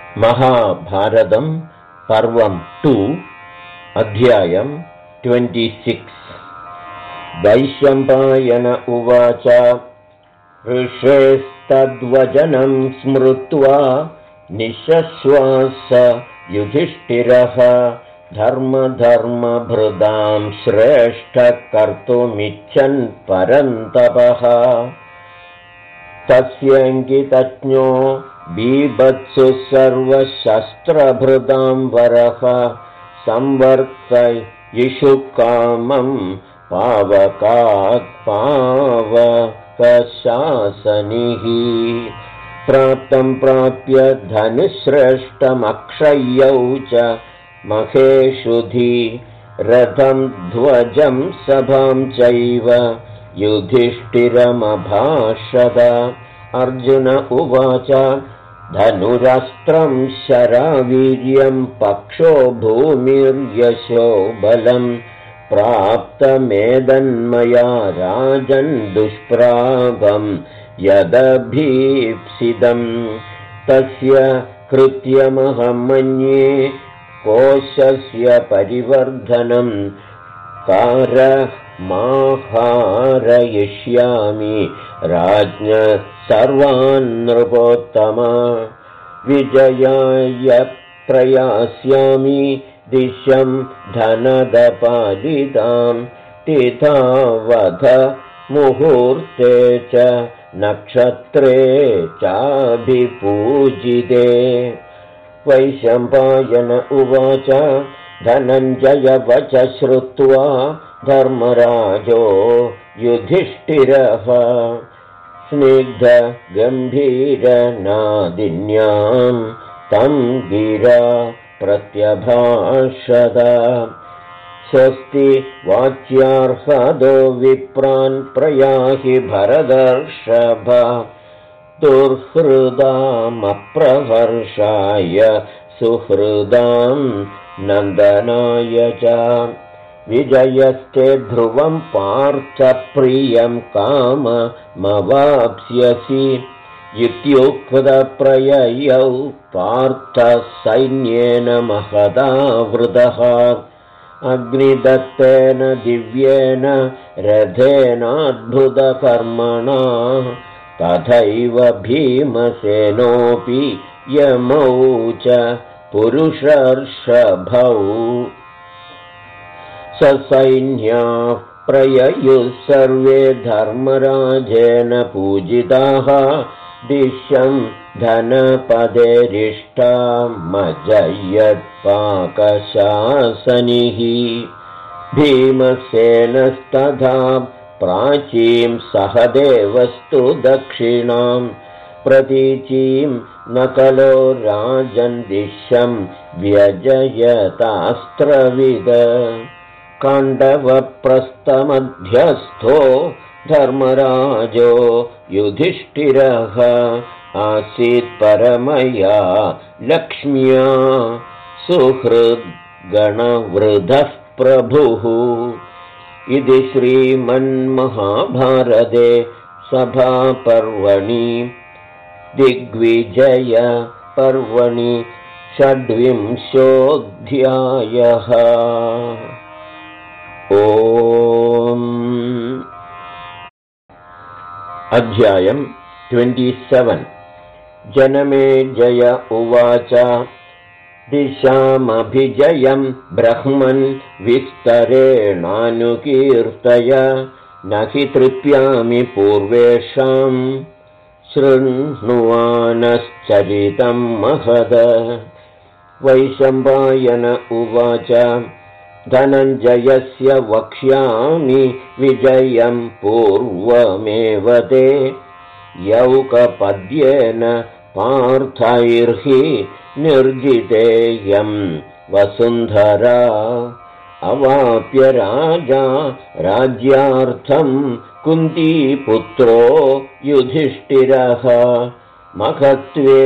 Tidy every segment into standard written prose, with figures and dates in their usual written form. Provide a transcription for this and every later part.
महाभारतं पर्वं 2 अध्यायं 26 वैशम्पायन उवाच ऋषेस्तद्वचनं स्मृत्वा निश्श्वास युधिष्ठिरः धर्मभृदां श्रेष्ठः कर्तुमिच्छन् परन्तपः तस्यङ्कितज्ञो बीभत्सु सर्वशस्त्रभृदां वरः संवर्तयिषु कामं पावकात् पावकशासनिः प्राप्तं प्राप्य धनुश्रेष्ठमक्षय्यौ च महेषुधि रथं ध्वजं सभां चैव युधिष्ठिरमभाषत अर्जुन उवाच धनुरास्त्रं शरावीर्यं पक्षो भूमिर्यशो बलं प्राप्तमेदन्मया राजन् दुष्प्रापं यदभीप्सितं तस्य कृत्यमहं मन्ये कोशस्य परिवर्धनं कारमाहारयिष्यामि राज्ञ सर्वान् नृपोत्तम विजयाय प्रयास्यामि दिशं धनदपादितां तिथावध मुहूर्ते च नक्षत्रे चाभिपूजिते वैशम्पायन उवाच धनञ्जय वच श्रुत्वा धर्मराजो युधिष्ठिरः स्निग्धगम्भीरनादिन्यां तं गिरा प्रत्यभाषत स्वस्ति वाच्यार्हदो विप्रान् प्रयाहि भरतर्षभ दुर्हृदामप्रहर्षाय सुहृदां नन्दनाय च विजयस्ते ध्रुवं पार्थप्रियं काममवाप्स्यसि इत्युक्तप्रययौ पार्थसैन्येन महदावृतः अग्निदत्तेन दिव्येन रथेनाद्भुतकर्मणा तथैव भीमसेनोऽपि यमौ च पुरुषर्षभौ ससैन्याः प्रययुः सर्वे धर्मराजेन पूजिताः दिशं धनपदेरिष्टामजयत्पाकशासनिः भीमसेनस्तथा प्राचीं सहदेवस्तु दक्षिणां प्रतीचीं नकलो राजन् दिशं व्यजयतास्त्रविद काण्डवप्रस्थमध्यस्थो धर्मराजो युधिष्ठिरः आसीत् परमया लक्ष्म्या सुहृद्गणवृधः प्रभुः इति श्रीमन्महाभारते सभापर्वणि दिग्विजयपर्वणि 26 ॐ अध्यायं 27 जनमेजय उवाच दिशामभिजयं ब्रह्मन् विस्तरेणानुकीर्तय न हि तृप्यामि पूर्वेषां शृण्वानश्चरितं महद वैशम्पायन उवाच धनञ्जयस्य वक्ष्यामि विजयं पूर्वमेव ते यौकपद्येन पार्थैर्हि निर्जितेयं वसुन्धरा अवाप्य राजा राज्यार्थं कुन्तीपुत्रो युधिष्ठिरः महत्त्वे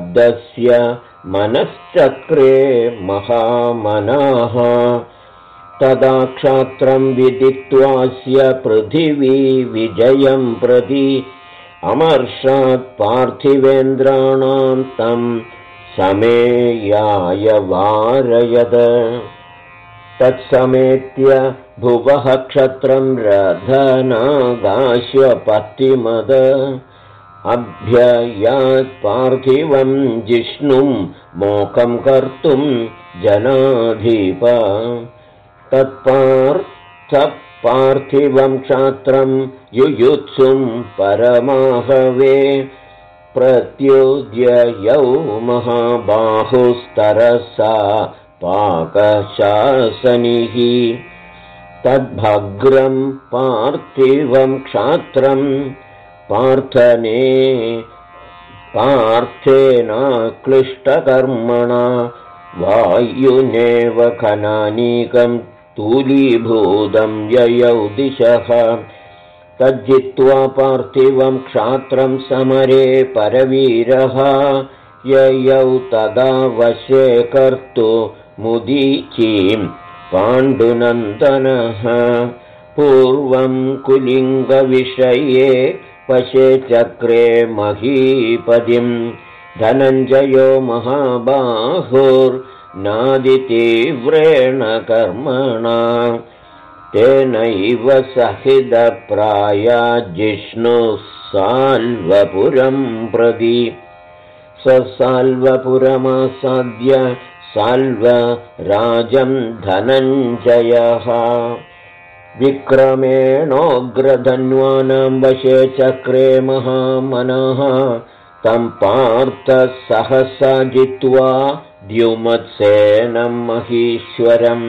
राजशब्दस्य मनश्चक्रे महामनाः तदा क्षात्रं विदित्वास्य पृथिवी विजयं प्रति अमर्षात् पार्थिवेन्द्राणां तं समेयाय वारयद। तत्समेत्य भुवः क्षत्रं रथनागाश्वपत्तिमद अभ्ययात् पार्थिवं जिष्णुं मोकं कर्तुं जनाधिप। तत्पार्थिवं क्षात्रं युयुत्सुं परमाहवे प्रत्युद्ययौ महाबाहुस्तरसा पाकशासनिः। तद्भग्रं पार्थिवं क्षात्रं पार्थेन क्लिष्टकर्मणा वायुनेव खनानीकं तूलीभूतं ययौ दिशः। तज्जित्वा पार्थिवं क्षात्रं समरे परवीरः ययौ तदा वशे कर्तुमुदीचीं पाण्डुनन्दनः। पूर्वं कुलिङ्गविषये वशे चक्रे महीपदिं धनञ्जयो महाबाहुर्नादितीव्रेण कर्मणा तेनैव सहितप्राया जिष्णुः साल्वपुरं प्रति। स साल्वपुरमासाद्य साल्वराजं धनञ्जयः विक्रमेणोग्रधन्वानां वशे चक्रे महामनः तं पार्थः सहसा जित्वा द्युमत्सेनं महीश्वरम्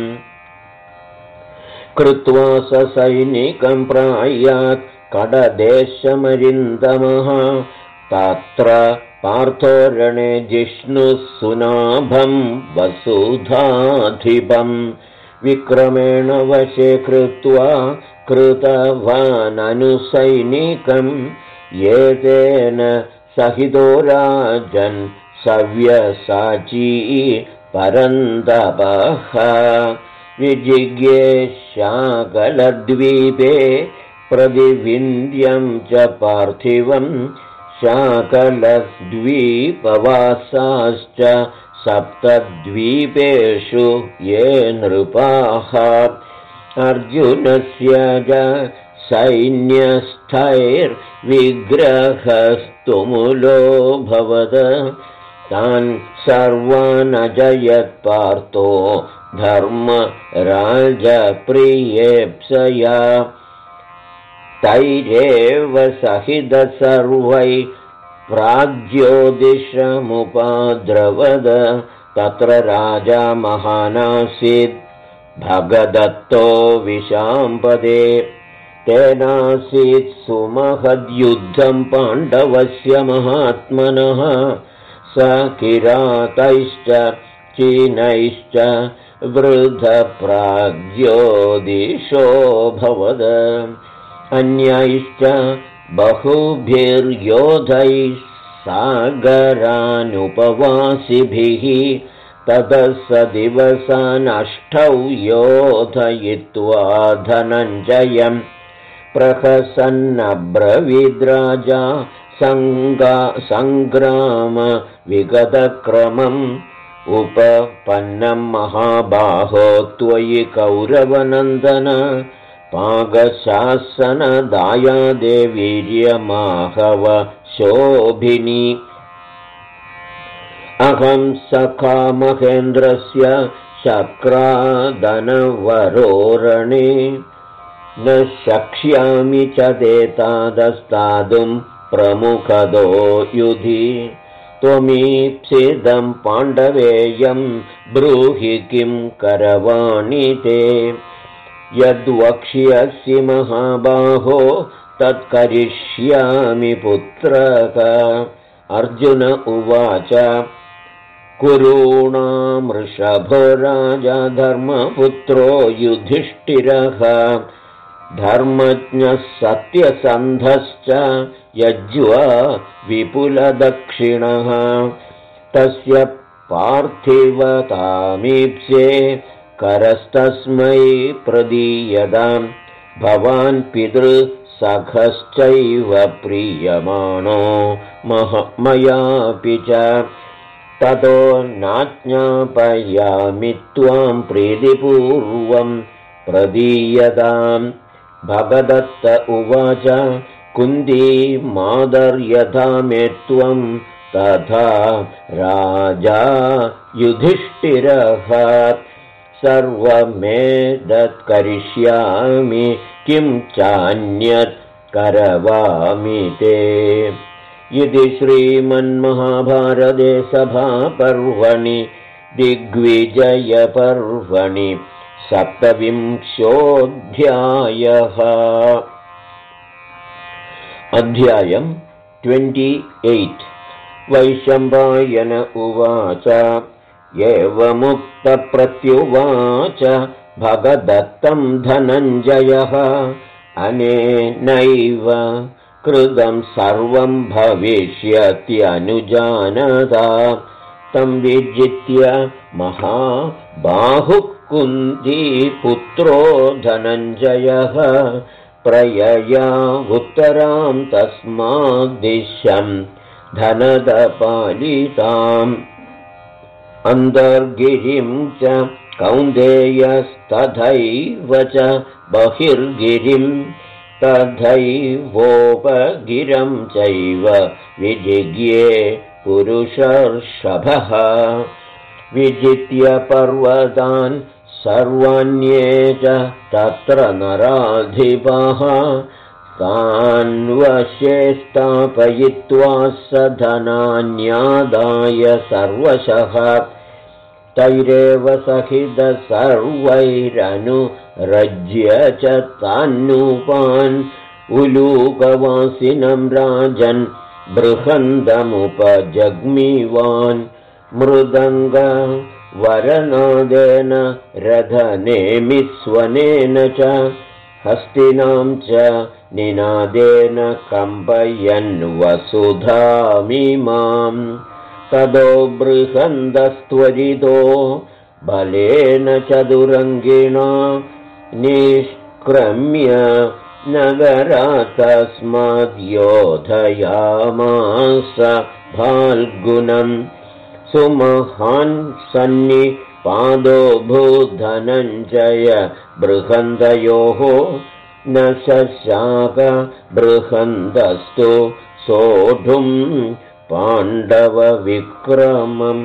कृत्वा ससैनिकं प्रायात् कडदेशमरिन्दमः। तत्र पार्थोरणे जिष्णुः सुनाभं वसुधाधिपं विक्रमेण वशे कृत्वा कृतवाननुसैनिकं एतेन सहितो राजन् सव्यसाची परन्तपः। विजिज्ञे शाकलद्वीपे प्रतिविन्द्यं च पार्थिवं शाकलद्वीपवासाश्च सप्तद्वीपेषु ये नृपाः। अर्जुनस्य च सैन्यस्थैर्विग्रहस्तुमुलो भवद तान् सर्वान् अजयत् पार्थो धर्मराजप्रियेप्सया। तैरेव सहित सर्वै प्राग्ज्योतिषमुपाद्रवद। तत्र राजा महानासीत् भगदत्तो विशाम्पदे तेनासीत् सुमहद्युद्धं पाण्डवस्य महात्मनः। स किरातैश्च चीनैश्च वृद्धप्राग्ज्योतिषो भवद अन्यैश्च बहुभिर्योधैः सागरानुपवासिभिः। ततः स दिवसानष्टौ योधयित्वा धनञ्जयं प्रहसन्नब्रवीद्राजा सङ्ग्रामविगतक्रमम् उपपन्नं महाबाहो त्वयि कौरवनन्दन पाकशासनदायादे वीर्यमाहव शोभिनी। अहं सखा महेन्द्रस्य शक्रादनवरोरणे न शक्ष्यामि च देतादस्तादुं प्रमुखदो युधि। त्वमीप्सितं पाण्डवेयं ब्रूहि किं करवाणि ते। यद्वक्ष्यसि महाबाहो तत्करिष्यामि पुत्रक। अर्जुन उवाच कुरूणामृषभो राजा धर्मपुत्रो युधिष्ठिरः धर्मज्ञः सत्यसन्धश्च यज्वा विपुलदक्षिणः। तस्य पार्थिवतामीप्से करस्तस्मै प्रदीयताम् भवान् पितृसखश्चैव प्रीयमाणो मयापि च ततो नाज्ञापयामि त्वां प्रीतिपूर्वं प्रदीयताम् भगदत्त उवाच कुन्ती मादर्यथा मे त्वं तथा राजा युधिष्ठिरः सर्वमेतत्करिष्यामि किं चान्यत् करवामि ते इति श्रीमन्महाभारते सभापर्वणि दिग्विजयपर्वणि 27ोऽध्यायः। अध्यायम् 28। वैशम्पायन उवाच एवमुक्तप्रत्युवाच भगदत्तं धनञ्जयः अनेनैव कृतं सर्वं भविष्यत्यनुजानता तं विजित्य महाबाहुः कुन्तीपुत्रो धनञ्जयः प्रयया उत्तरां तस्माद्दिशं धनदपालिताम् अन्तर्गिरिं च कौन्तेयस्तथैव च बहिर्गिरिं तथैवोपगिरं चैव विजिज्ञे पुरुषर्षभः विजित्य पर्वतान् सर्वाण्ये च तत्र नराधिपः तान्वशे स्थापयित्वा स धनान्यादाय सर्वशः तैरेव सहित सर्वैरनुरज्य च तान्नूपान् उलूकवासिनं राजन् बृहन्दमुपजग्मीवान् मृदङ्ग वरनादेन रथनेमिस्वनेन च हस्तिनां च निनादेन कम्पयन् वसुधामिमाम् ततो बृहन्दस्त्वरितो बलेन चतुरङ्गिणा निष्क्रम्य नगरात् तस्माद्योधयामास फाल्गुनम् सुमहान् सन्निपादो भूधनञ्जय बृहन्दयोः न शशाक बृहन्दस्तु सोढुं पाण्डवविक्रमम्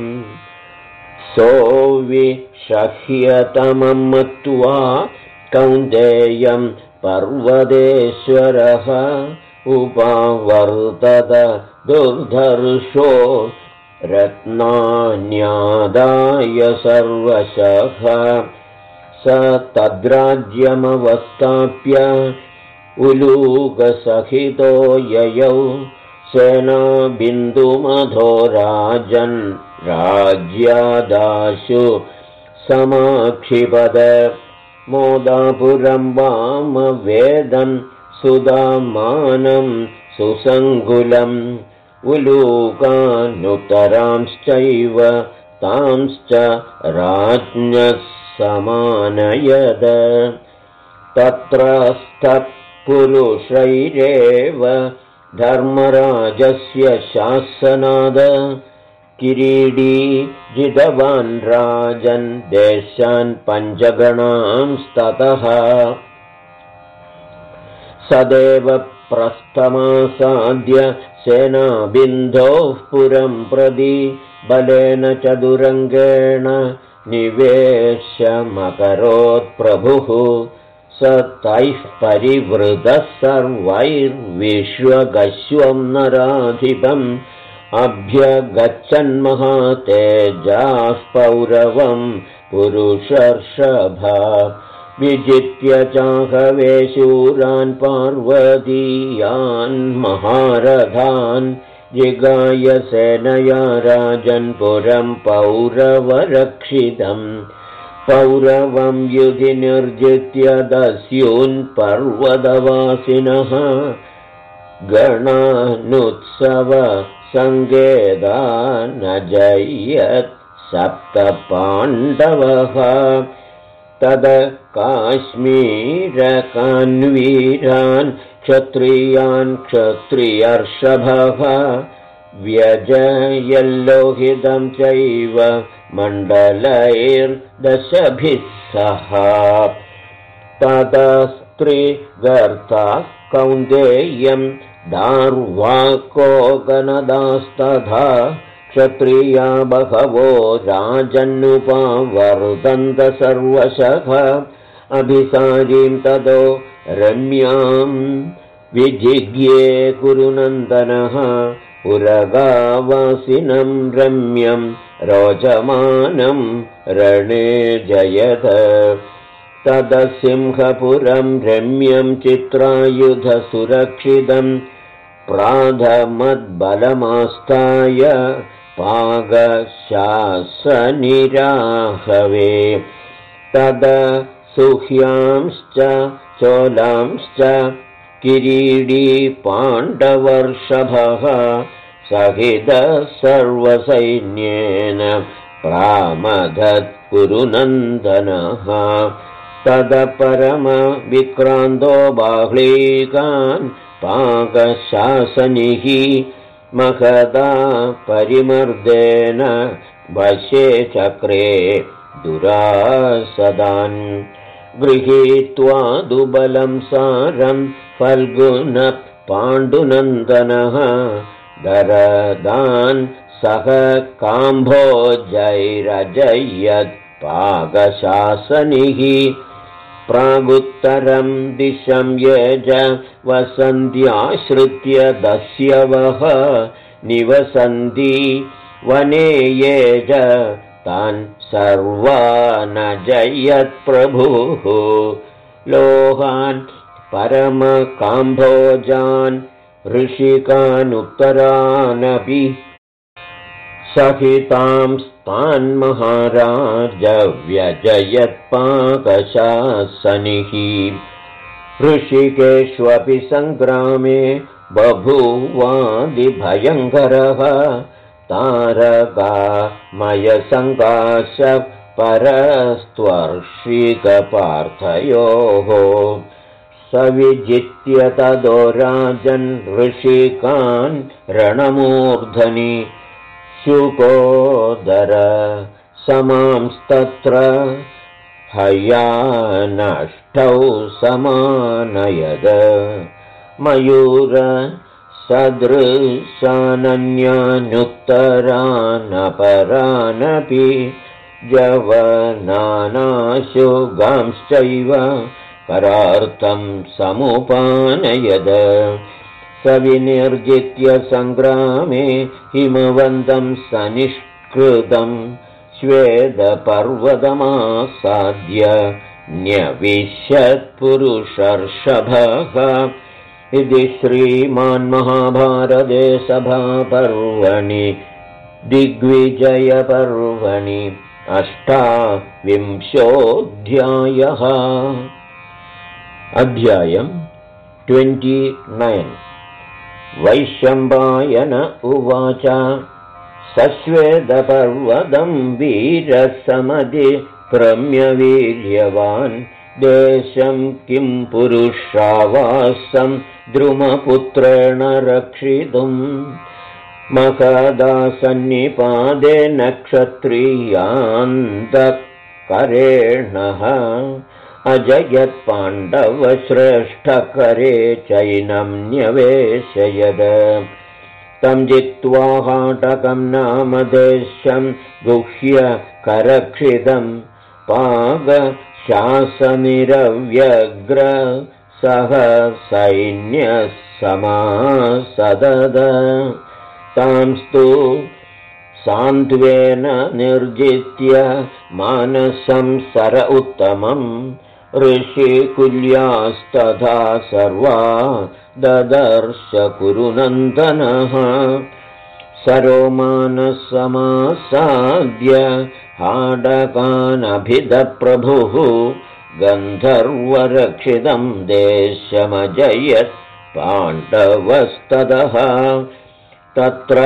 सोऽविषह्यतमं मत्वा कौन्तेयं पर्वतेश्वरः उपावर्तत दुर्धर्षो रत्नान्यादाय सर्वशः स तद्राज्यमवस्थाप्य उलूकसहितो ययौ सेनाबिन्दुमधो राजन् राज्यादाशु समाक्षिपद मोदापुरं वामवेदं सुदामानं सुसङ्कुलम् उलूकानुत्तरांश्चैव तांश्च राज्ञः समानयद तत्रस्थपुरुषैरेव धर्मराजस्य शासनाद किरीटी जितवान् राजन् देशान् पञ्चगणांस्ततः सदेव प्रस्थमासाद्य सेनाबिन्दोः पुरं प्रति बलेन चतुरङ्गेण निवेशमकरोत् प्रभुः स तैः परिवृतः सर्वैर्विश्वगश्वं नराधिपम् अभ्यगच्छन्महातेजाः पौरवं पुरुषर्षभ विजित्य चाहवे शूरान् पार्वतीयान् महारथान् जिगाय सेनया राजन् पुरं पौरवरक्षितम् पौरवं युधि निर्जित्य दस्यून् पर्वतवासिनः गणानुत्सव सङ्गेदानजयत् सप्त पाण्डवः तद काश्मीरकान्वीरान् क्षत्रियान् क्षत्रियर्षभः व्यजयल्लोहितं चैव मण्डलैर्दशभिः सह ततस्त्रिगर्ताः कौन्तेयं दार्वाकोगनदास्तथा क्षत्रिया बहवो राजन्नुपवर्तन्त सर्वशः अभिसारीं ततो रम्यां विजिज्ञे कुरुनन्दनः उरगावासिनं रम्यं रोचमानं रणे जयत तदसिंहपुरं रम्यं चित्रायुधसुरक्षितं प्राधमद्बलमास्ताय पागशासनिराहवे तद सुह्यांश्च चोलांश्च किरीडी पाण्डवर्षभः सहितः सर्वसैन्येन प्रामदत् कुरुनन्दनः तदपरमविक्रान्तो बाह्लीकान् पाकशासनिः महदा परिमर्देन वशे चक्रे दुरासदान् गृहीत्वा दुबलं सारं फल्गुनः पाण्डुनन्दनः दरदान् सह काम्भोजैरजयत् पाकशासनिः प्रागुत्तरं दिशं येज वसन्त्याश्रित्य दस्यवः निवसन्ति वने येज तान् सर्वानजयत्प्रभुः लोहान् परमकाम्भोजान् ऋषिकानुत्तरानपि सहितांस्तान् महाराज व्यजयत्पाकशासनिः ऋषिकेष्वपि सङ्ग्रामे बभूवादिभयङ्करः तारकामयसङ्काश परस्त्वर्षिकपार्थयोः सविजित्य तदो राजन् ऋषिकान् रणमूर्धनि शुकोदर समांस्तत्र हयानष्टौ समानयद मयूर सदृशानन्यानुत्तरानपरानपि जवनानाशुगांश्चैव करार्थं समुपानयद सविनिर्जित्य सङ्ग्रामे हिमवन्तं सनिष्कृतं श्वेतपर्वतमासाद्य न्यविशत्पुरुषर्षभः इति श्रीमन्महाभारते सभापर्वणि दिग्विजयपर्वणि 28 अध्यायम् 29 वैशम्पायन उवाच सश्वेतपर्वतं वीरसमधिक्रम्य वीर्यवान् देशं किं पुरुषावासं द्रुमपुत्रेण रक्षितुम् महदासन्निपादे नक्षत्रियान्तकरेणः अजयत्पाण्डवश्रेष्ठकरे चैनं न्यवेशयद तं जित्वा हाटकं नाम देशं गुह्य करक्षितं पाकशासनिरव्यग्र सह सैन्यसमासदद तांस्तु सान्त्वेन निर्जित्य मानसं सर उत्तमम् ऋषिकुल्यास्तथा सर्वा ददर्श कुरुनन्दनः सरोमानसमासाद्य हाडकानभिदप्रभुः गन्धर्वरक्षितं देशमजयत् पाण्डवस्ततः तत्र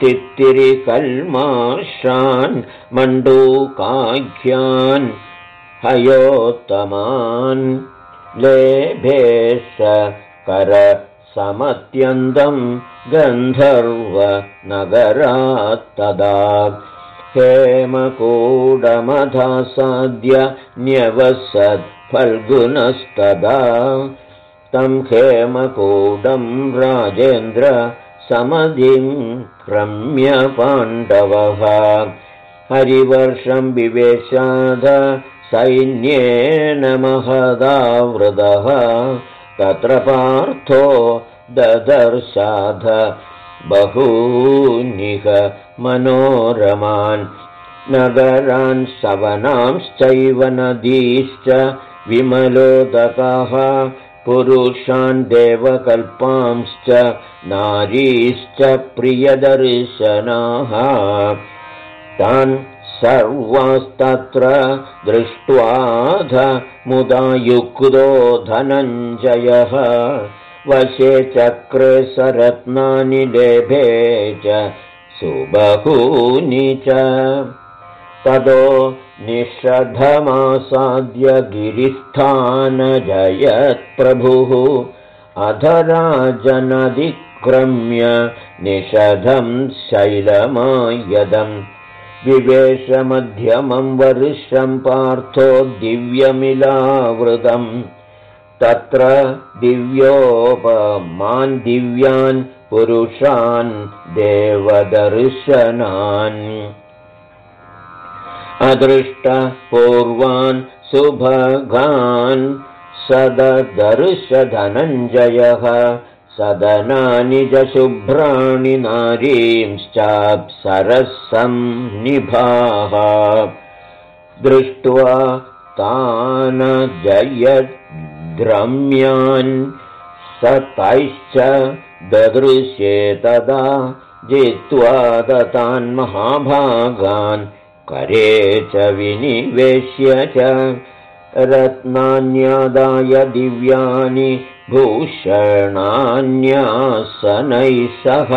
तित्तिरिकल्माषान् मण्डूकाख्यान् हयोत्तमान् लेभे स करसमत्यन्तं गन्धर्वनगरात्तदा हेमकूडमधासाद्य न्यवसत्फल्गुनस्तदा तं हेमकूडं राजेन्द्र समधिं क्रम्य पाण्डवः हरिवर्षं विवेशाद सैन्येन महदावृतः तत्र पार्थो ददर्शाध बहूनिह मनोरमान् नगरान् सवनांश्चैव नदीश्च विमलोदकाः पुरुषान् देवकल्पांश्च नारीश्च प्रियदर्शनाः तान् सर्वास्तत्र दृष्ट्वाध मुदा युक्तो धनञ्जयः वशे चक्रे सरत्नानि लेभे च सुबहूनि च ततो निषधमासाद्य गिरिस्थानजयत्प्रभुः अधराजनधिक्रम्य निषधं शैलमायदम् विवेशमध्यमं वर्षं पार्थो दिव्यमिलावृतम् तत्र दिव्योपमान् दिव्यान् पुरुषान् देवदर्शनान् अदृष्टपूर्वान् सुभगान् सददर्श धनञ्जयः सदनानि च शुभ्राणि नारींश्चाप्सरसंनिभाः दृष्ट्वा तान् जयद्रम्यान् स तैश्च ददृश्ये तदा जित्वा दतान् महाभागान् करे च विनिवेश्य च रत्नान्यादाय दिव्यानि भूषणान्यासनैः सह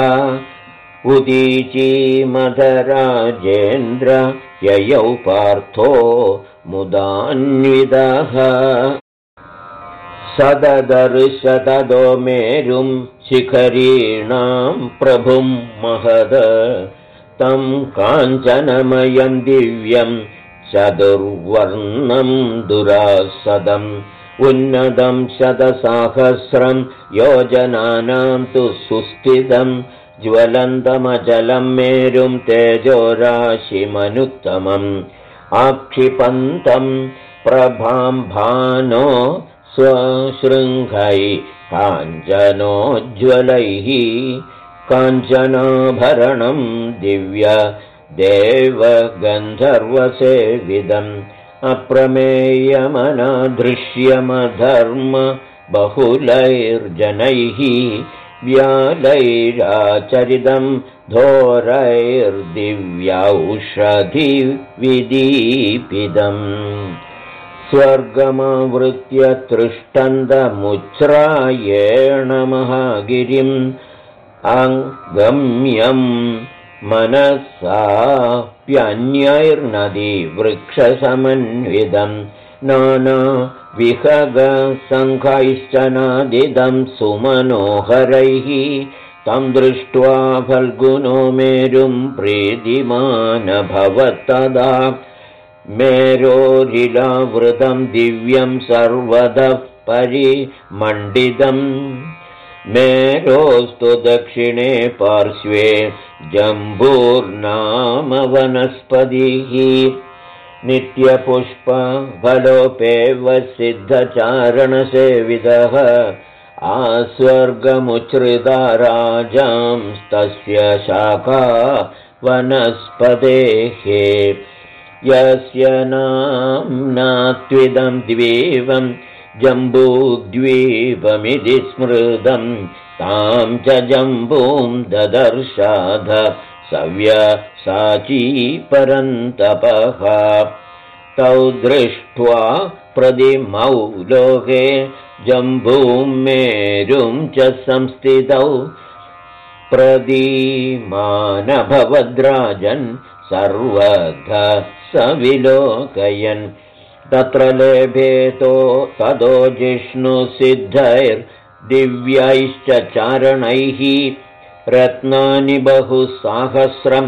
उदीचीमधराजेन्द्र ययौ पार्थो मुदान्वितः सददर्श तदो मेरुं शिखरीणां प्रभुं महद तं काञ्चनमयं दिव्यं चतुर्वर्णं दुरासदम् उन्नतं शतसाहस्रं योजनानां तु सुस्थितं ज्वलन्तमचलं मेरुं तेजोराशिमनुत्तमम् आक्षिपन्तं प्रभां भानो स्वशृङ्गैः काञ्चनोज्ज्वलैः काञ्चनाभरणं दिव्य देवगन्धर्वसेविदम् अप्रमेयमनादृश्यमधर्म बहुलैर्जनैः व्यालैराचरितं धोरैर्दिव्यौषधिविदीपितम् स्वर्गमावृत्य तृष्टन्तमुच्छ्रायेण महागिरिम् अङ्गम्यं मनसाप्यन्यैर्नदी वृक्षसमन्वितं नानाविहगसङ्घैश्च नादिदं सुमनोहरैः तं दृष्ट्वा फल्गुनो मेरुं प्रीतिमानभवत्तदा मेरोरिलावृतं दिव्यं सर्वतः परिमण्डितम् मेरोस्तु दक्षिणे पार्श्वे जम्बूर्नाम वनस्पतिः नित्यपुष्पफलोपेव सिद्धचारणसेवितः आस्वर्गमुच्छ्रिता राजांस्तस्य शाखा वनस्पतेः यस्य नाम्ना त्विदं द्वीपं जम्बूद्वीपमिति स्मृतं तां च जम्बूं ददर्शाध सव्यसाची परन्तपः तौ दृष्ट्वा प्रदिमौ लोके जम्बूं मेरुं च संस्थितौ प्रदीमानभवद्राजन् सर्वथा स विलोकयन् तत्र लेभेतो तदो जिष्णुसिद्धैर्दिव्यैश्च चारणैः रत्नानि बहुसाहस्रं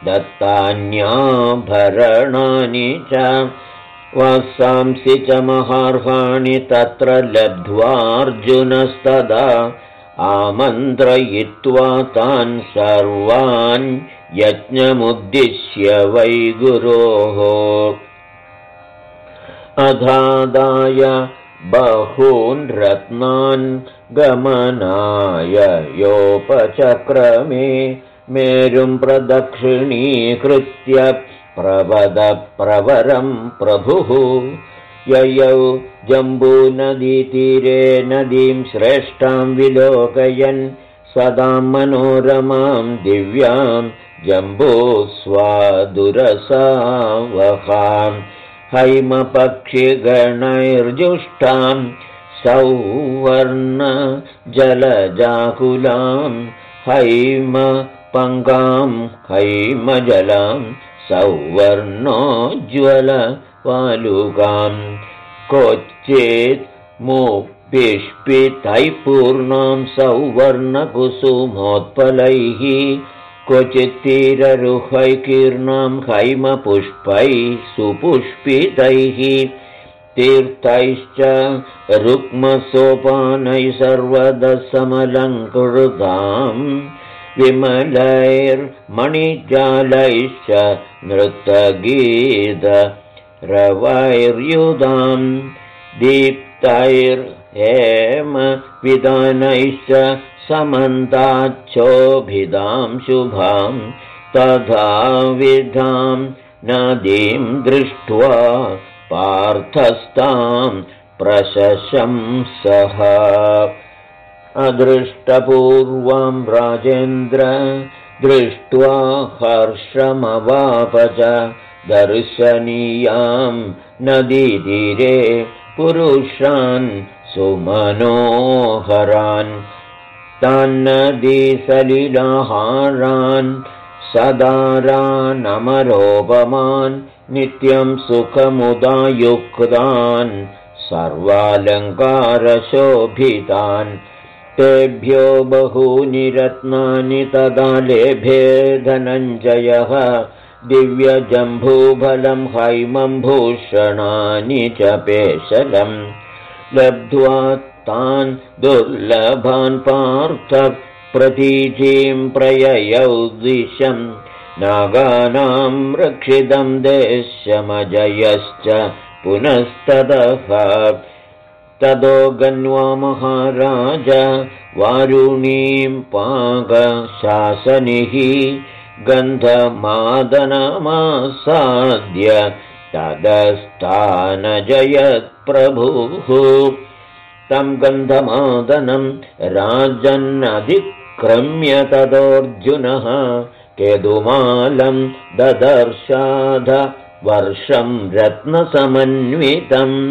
दत्तान्याभरणानि च वसांसि च महार्हाणि तत्र लब्ध्वार्जुनस्तदा आमन्त्रयित्वा तान् सर्वान् यज्ञमुद्दिश्य वै गुरोः अधादाय बहून् रत्नान् गमनाय योपचक्रमे मेरुं प्रदक्षिणीकृत्य प्रवरं प्रभुः ययौ जम्बूनदीतीरे नदीं श्रेष्ठां विलोकयन् सदा मनोरमां दिव्यां जम्बूस्वादुरसावहां हैमपक्षिगणैर्जुष्टां सौवर्णजलजाकुलां हैमपङ्गां हैमजलां सौवर्णोज्ज्वलवालुकां क्वचित् मुपिष्पितैः पूर्णां सौवर्णकुसुमोत्पलैः क्वचित्तीररुहैकीर्णां हैमपुष्पैः सुपुष्पितैः तीर्थैश्च रुक्मसोपानैः सर्वदा समलङ्कृतां विमलैर्मणिजालैश्च नृत्तगीतरवैर्युधां दीप्तैर्हेमविधानैश्च समन्ताच्छोभिधां शुभां तथा विधां नदीं दृष्ट्वा पार्थस्तां प्रशशंसः अदृष्टपूर्वं राजेन्द्र दृष्ट्वा हर्षमवाप च दर्शनीयां नदीतीरे पुरुषान् सुमनोहरान् तान्नदीसलिलाहारान् सदारानमरोपमान् नित्यं सुखमुदायुक्तान् सर्वालङ्कारशोभितान् तेभ्यो बहूनि रत्नानि तदा लेभे धनञ्जयः दिव्यजम्बूफलं हैमं भूषणानि च पेशलम् लब्ध्वा तान् दुर्लभान् पार्थ प्रतीचीं प्रययौ दिशं नागानां रक्षितं देशमजयश्च पुनस्ततः ततो गन्वा महाराज वारुणीं पाकशासनिः गन्धमादनमासाद्य तदस्थानजयत्प्रभुः तं गन्धमादनं राजन्नधिक्रम्य तदोऽर्जुनः केतुमालं ददर्शाध वर्षं रत्नसमन्वितम्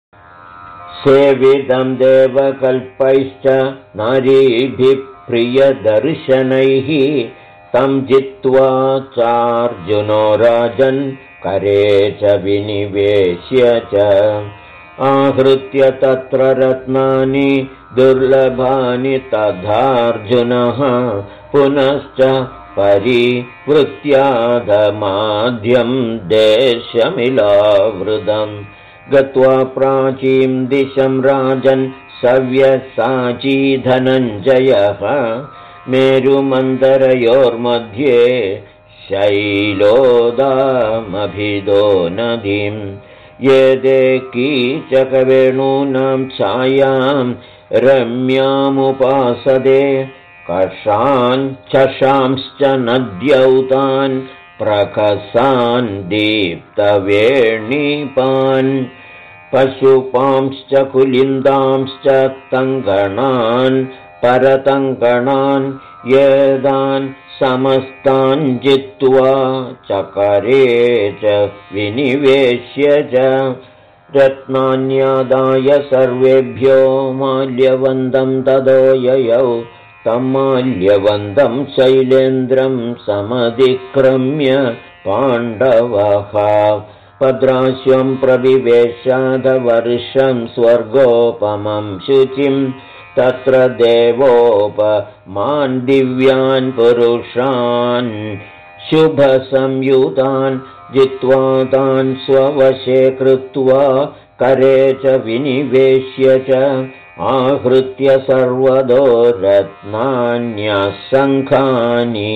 सेवितं देवकल्पैश्च नारीभिः प्रियदर्शनैः तं जित्वा चार्जुनो राजन् करे च विनिवेश्य च आहृत्य तत्र रत्नानि दुर्लभानि तथार्जुनः पुनश्च परिवृत्याधमाद्यं देशमिलावृतम् गत्वा प्राचीं दिशं राजन् सव्यसाची धनञ्जयः मेरुमन्दरयोर्मध्ये शैलोदामभिदो नदीं येदे कीचकवेणूनां छायां रम्यामुपासदे कषाञ्चषांश्च नद्यौ तान् प्रकसान् दीप्तवेणीपान् पशुपांश्च कुलिन्दांश्च तङ्गणान् परतङ्गणान् येदान् समस्तान् जित्वा चकरे च विनिवेश्य च रत्नान्यादाय सर्वेभ्यो माल्यवन्तं ततो ययौ तं माल्यवन्तं शैलेन्द्रं समधिक्रम्य पाण्डवः भद्राश्वं प्रविवेशादवर्षं स्वर्गोपमं शुचिं तत्र देवोपमान् दिव्यान् पुरुषान् शुभसंयुतान् जित्वा तान् स्ववशे कृत्वा करे च विनिवेश्य च आहृत्य सर्वदो रत्नान्यसङ्खानि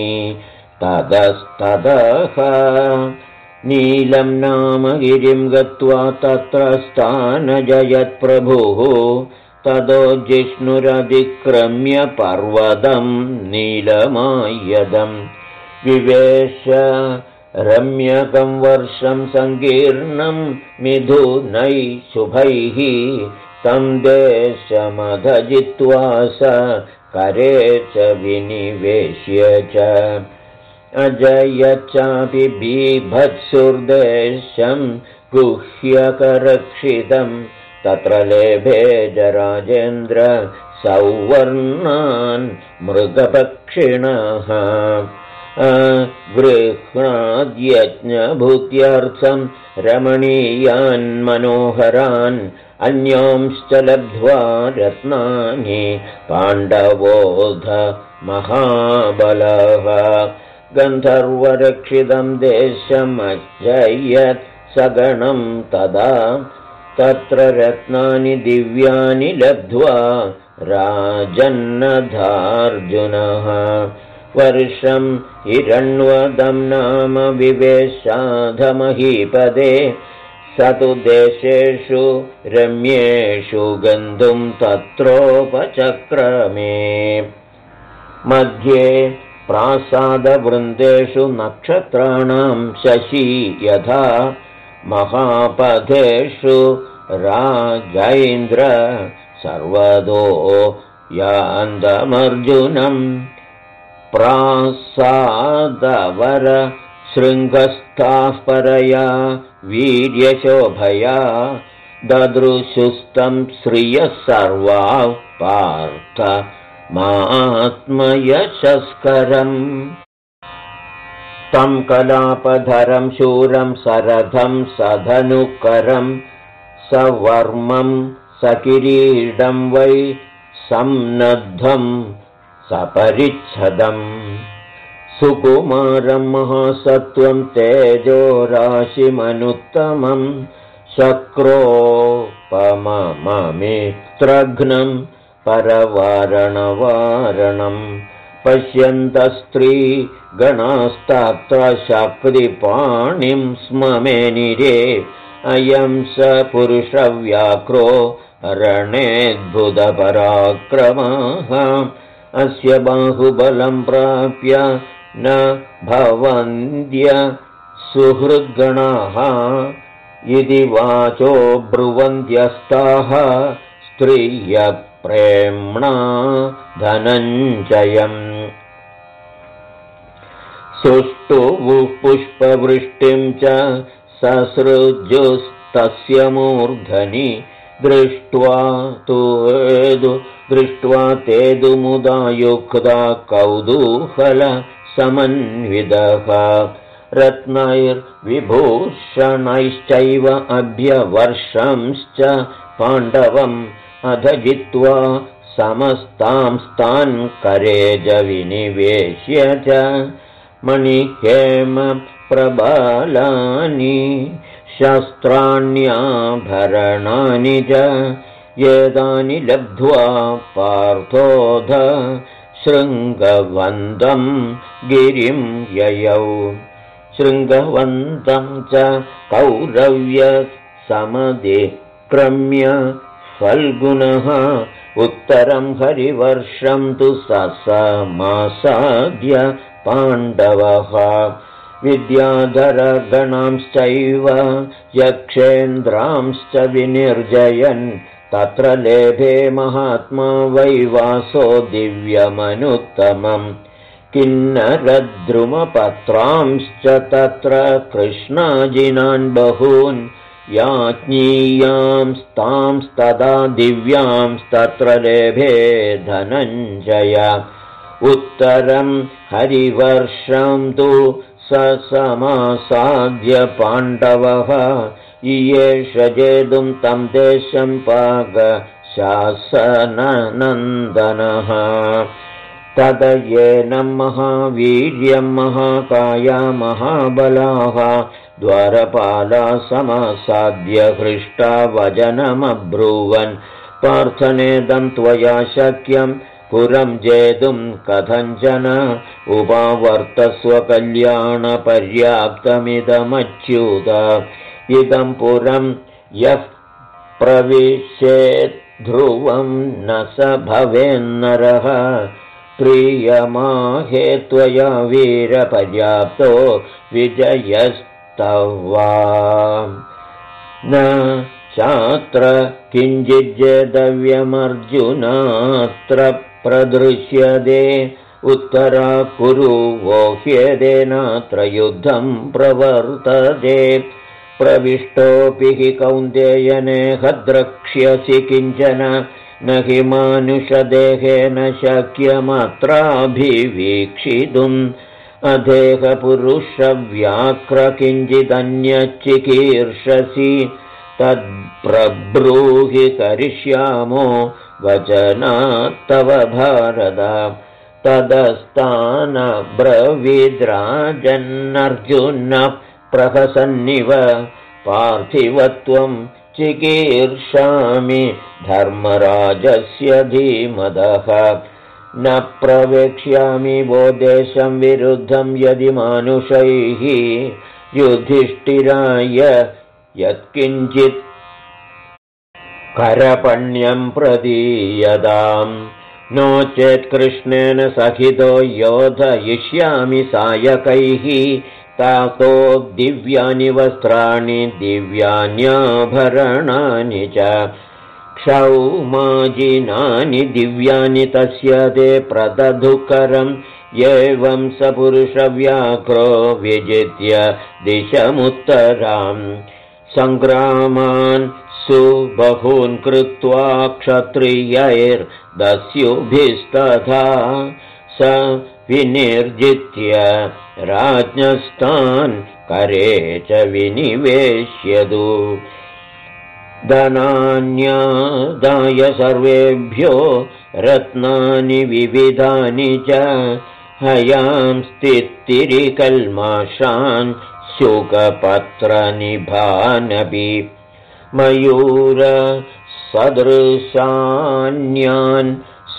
ततस्ततः नीलं नाम गिरिं गत्वा तत्र स्थानजयत्प्रभुः ततो जिष्णुरधिक्रम्य पर्वतं नीलमायदं विवेश रम्यकं वर्षं सङ्कीर्णं मिथुनैः शुभैः तं देशमधजित्वा स करे च विनिवेश्य च अजयच्चापि बीभत्सुर्देशं गुह्यकरक्षितं तत्र लेभे च राजेन्द्र सौवर्णान् मृगपक्षिणः गृह्णाद्यज्ञभूत्यर्थं रमणीयान् मनोहरान् अन्यांश्च लब्ध्वा रत्नानि पाण्डवोऽध महाबलः गन्धर्वरक्षितं देशमजयत् सगणं तदा तत्र रत्नानि दिव्यानि लब्ध्वा राजन्नधार्जुनः वर्षं हिरण्वदं नाम विवेशाधमहीपदे स तु देशेषु रम्येषु गन्तुं तत्रोपचक्रमे मध्ये प्रासादवृन्देषु नक्षत्राणां शशी यथा महापथेषु राजैन्द्र सर्वदो यान्दमर्जुनम् प्रासादवर शृङ्गस्थाः परया वीर्यशोभया ददृशुस्तं श्रियः सर्वा पार्थ मात्मयशस्करम् तं कलापधरं शूरं सरथं सधनुकरं सवर्मं सकिरीडं वै संनद्धं सपरिच्छदम् सुकुमारं महासत्त्वं तेजो राशिमनुत्तमं शक्रोपममित्रघ्नं परवारणवारणं पश्यन्तस्त्रीगणास्तत्र शक्तिपाणिं स्ममेनिरे अयं स पुरुषव्याक्रो रणेऽद्भुतपराक्रमः अस्य बाहुबलं प्राप्य न भवन्त्य सुहृद्गणाः इति वाचो ब्रुवन्त्यस्ताः स्त्रियप्रेम्णा धनञ्जयम् सुष्ठुः पुष्पवृष्टिं च ससृजुस्तस्य मूर्धनि दृष्ट्वा तेदुमुदा युक्ता कौतूहलसमन्वितः रत्नैर्विभूषणैश्चैव अभ्यवर्षंश्च पाण्डवम् अधजित्वा समस्तांस्तान् करेज विनिवेश्य च मणिहेम प्रबलानि शस्त्राण्याभरणानि च एतानि लब्ध्वा पार्थोध शृङ्गवन्तं गिरिं ययौ शृङ्गवन्तं च कौरव्यसमधिक्रम्य फल्गुनः उत्तरं हरिवर्षं तु ससमासाद्य पाण्डवः विद्याधरगणांश्चैव यक्षेन्द्रांश्च विनिर्जयन् तत्र लेभे महात्मा वैवासो दिव्यमनुत्तमम् किन्नरद्रुमपत्रांश्च तत्र कृष्णाजिनान् बहून् याज्ञीयांस्तांस्तदा दिव्यांस्तत्र लेभे धनञ्जय उत्तरं हरिवर्षं तु समासाद्य पाण्डवः इयेष जेतुं तं देशं पाकशासननन्दनः तदयेनं महावीर्यं महाकाया महाबलाः द्वारपाला समासाद्य हृष्टा वचनमब्रुवन् पार्थनेदं त्वया शक्यं पुरं जेतुं कथञ्चन उपावर्तस्व कल्याणपर्याप्तमिदमच्युत इदं पुरं यः प्रविशेत् ध्रुवं न स भवेन्नरः प्रीयमाहे त्वया वीरपर्याप्तो विजयस्तवा न चात्र किञ्चिज्जेतव्यमर्जुनात्र प्रदृश्यते उत्तरा कुरु वो ह्येदेनात्र युद्धं प्रवर्तते प्रविष्टोऽपि हि कौन्तेयनेह द्रक्ष्यसि किञ्चन न हि मानुषदेहेन शक्यमत्राभिवीक्षितुम् अधेहपुरुषव्याघ्र किञ्चिदन्यच्चिकीर्षसि तद्ब्रूहि करिष्यामो वचनात्तव भारत तदस्तानब्रवीद्राजन्नर्जुनः प्रहसन्निव पार्थिवत्वं चिकीर्षामि धर्मराजस्य धीमदः न प्रवेक्ष्यामि वो देशं विरुद्धं यदि मानुषैः युधिष्ठिराय यत्किञ्चित् करपण्यं प्रदीयताम् नो चेत् कृष्णेन सहितो योधयिष्यामि सायकैः तातो दिव्यानि वस्त्राणि दिव्यान्याभरणानि च क्षौमाजिनानि दिव्यानि तस्य ते प्रदधुकरम् एवं स पुरुषव्याघ्रो विजित्य दिशमुत्तराम् सङ्ग्रामान् सुबहून् कृत्वा क्षत्रियैर्दस्युभिस्तथा स विनिर्जित्य राज्ञस्तान् करे च विनिवेश्यतु धनान्यादाय सर्वेभ्यो रत्नानि विविधानि च हयांस्तित्तिरिकल्माषान् शुकपत्रनिभानपि मयूरसदृशान्यान्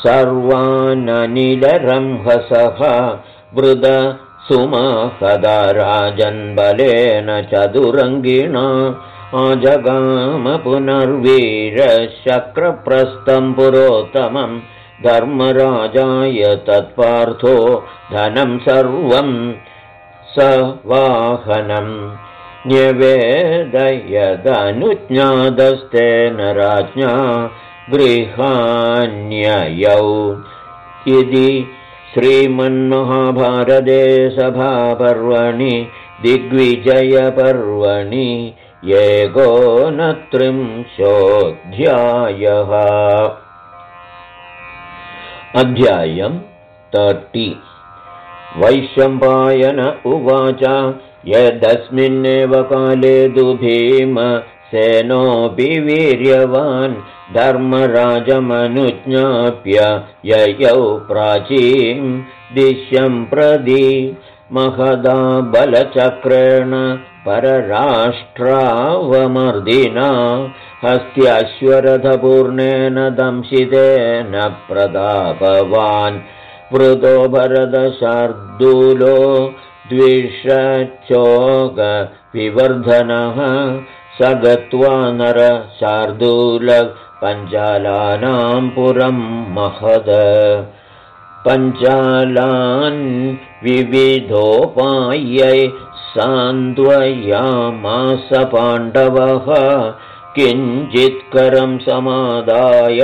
सर्वाननिलरंहसः वृद सुमहदा राजन्बलेन चतुरङ्गिणा आजगाम पुनर्वीरशक्रप्रस्थं पुरोत्तमं धर्मराजाय तत्पार्थो धनं सर्वं सवाहनं न्यवेदयदनुज्ञातस्तेन राज्ञा गृहाण्ययौ इति श्रीमन्महाभारते सभापर्वणि दिग्विजयपर्वणि एकोनत्रिंशोऽध्यायः। अध्यायं 30। वैशम्पायन उवाच यदस्मिन्नेव काले तु भीमसेनोऽपि वीर्यवान् धर्मराजमनुज्ञाप्य ययौ प्राचीं दिशं प्रति महदा बलचक्रेण परराष्ट्रावमर्दिना हस्त्याश्वरथपूर्णेन दंशितेन प्रतापवान् वृतो भरतशार्दूलो द्विषच्चोकविवर्धनः स गत्वा नरशार्दूलः पञ्चालानां पुरं महद पञ्चालान् विविधोपायै सान्त्वयामास पाण्डवः किञ्चित्करं समादाय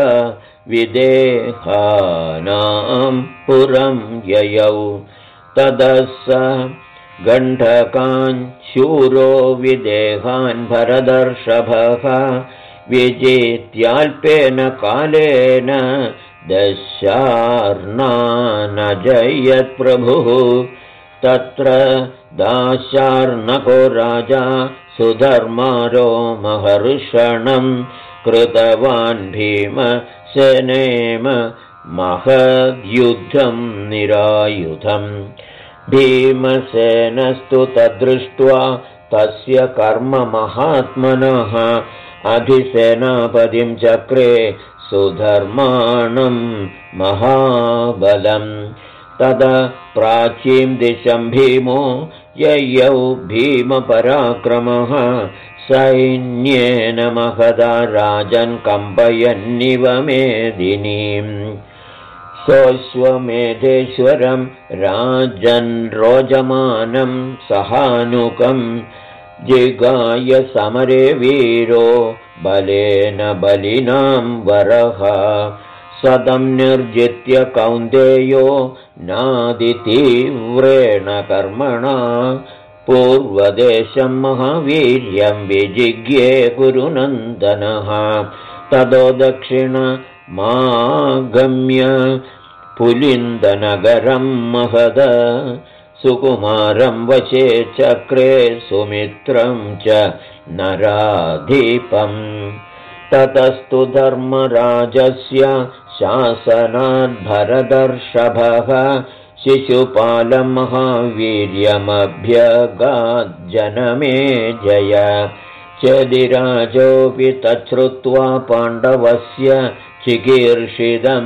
विदेहानां पुरं ययौ ततः स गण्डकान् शूरो विदेहान् भरदर्षभः विजित्याल्पेन कालेन दशार्णानजयत्प्रभुः तत्र दाशार्णको राजा सुधर्मारो महर्षणं कृतवान् भीमसेनेम महद्युद्धं निरायुधम् भीमसेनस्तु तद्दृष्ट्वा तस्य कर्म महात्मनः अधिसेनापतिं चक्रे सुधर्माणं महाबलं तदा प्राचीं दिशं भीमो ययौ भीमपराक्रमः सैन्येन महदा राजन् कम्पयन्निव मेदिनीम् सोऽश्वमेधेश्वरं राजन् रोजमानं सहानुकं जिगाय समरे वीरो बलेन बलिनां वरः सदं निर्जित्य कौन्तेयो नादितीव्रेण कर्मणा पूर्वदेशं महावीर्यं विजिज्ञे कुरुनन्दनः ततो दक्षिणमागम्य पुलिन्दनगरं महद सुकुमारं वशे चक्रे सुमित्रं च नराधिपम् ततस्तु धर्मराजस्य शासनाद्भरदर्षभः शिशुपालं महावीर्यमभ्यगाज्जनमे जय चेदिराजोऽपि तच्छ्रुत्वा पाण्डवस्य चिकीर्षितम्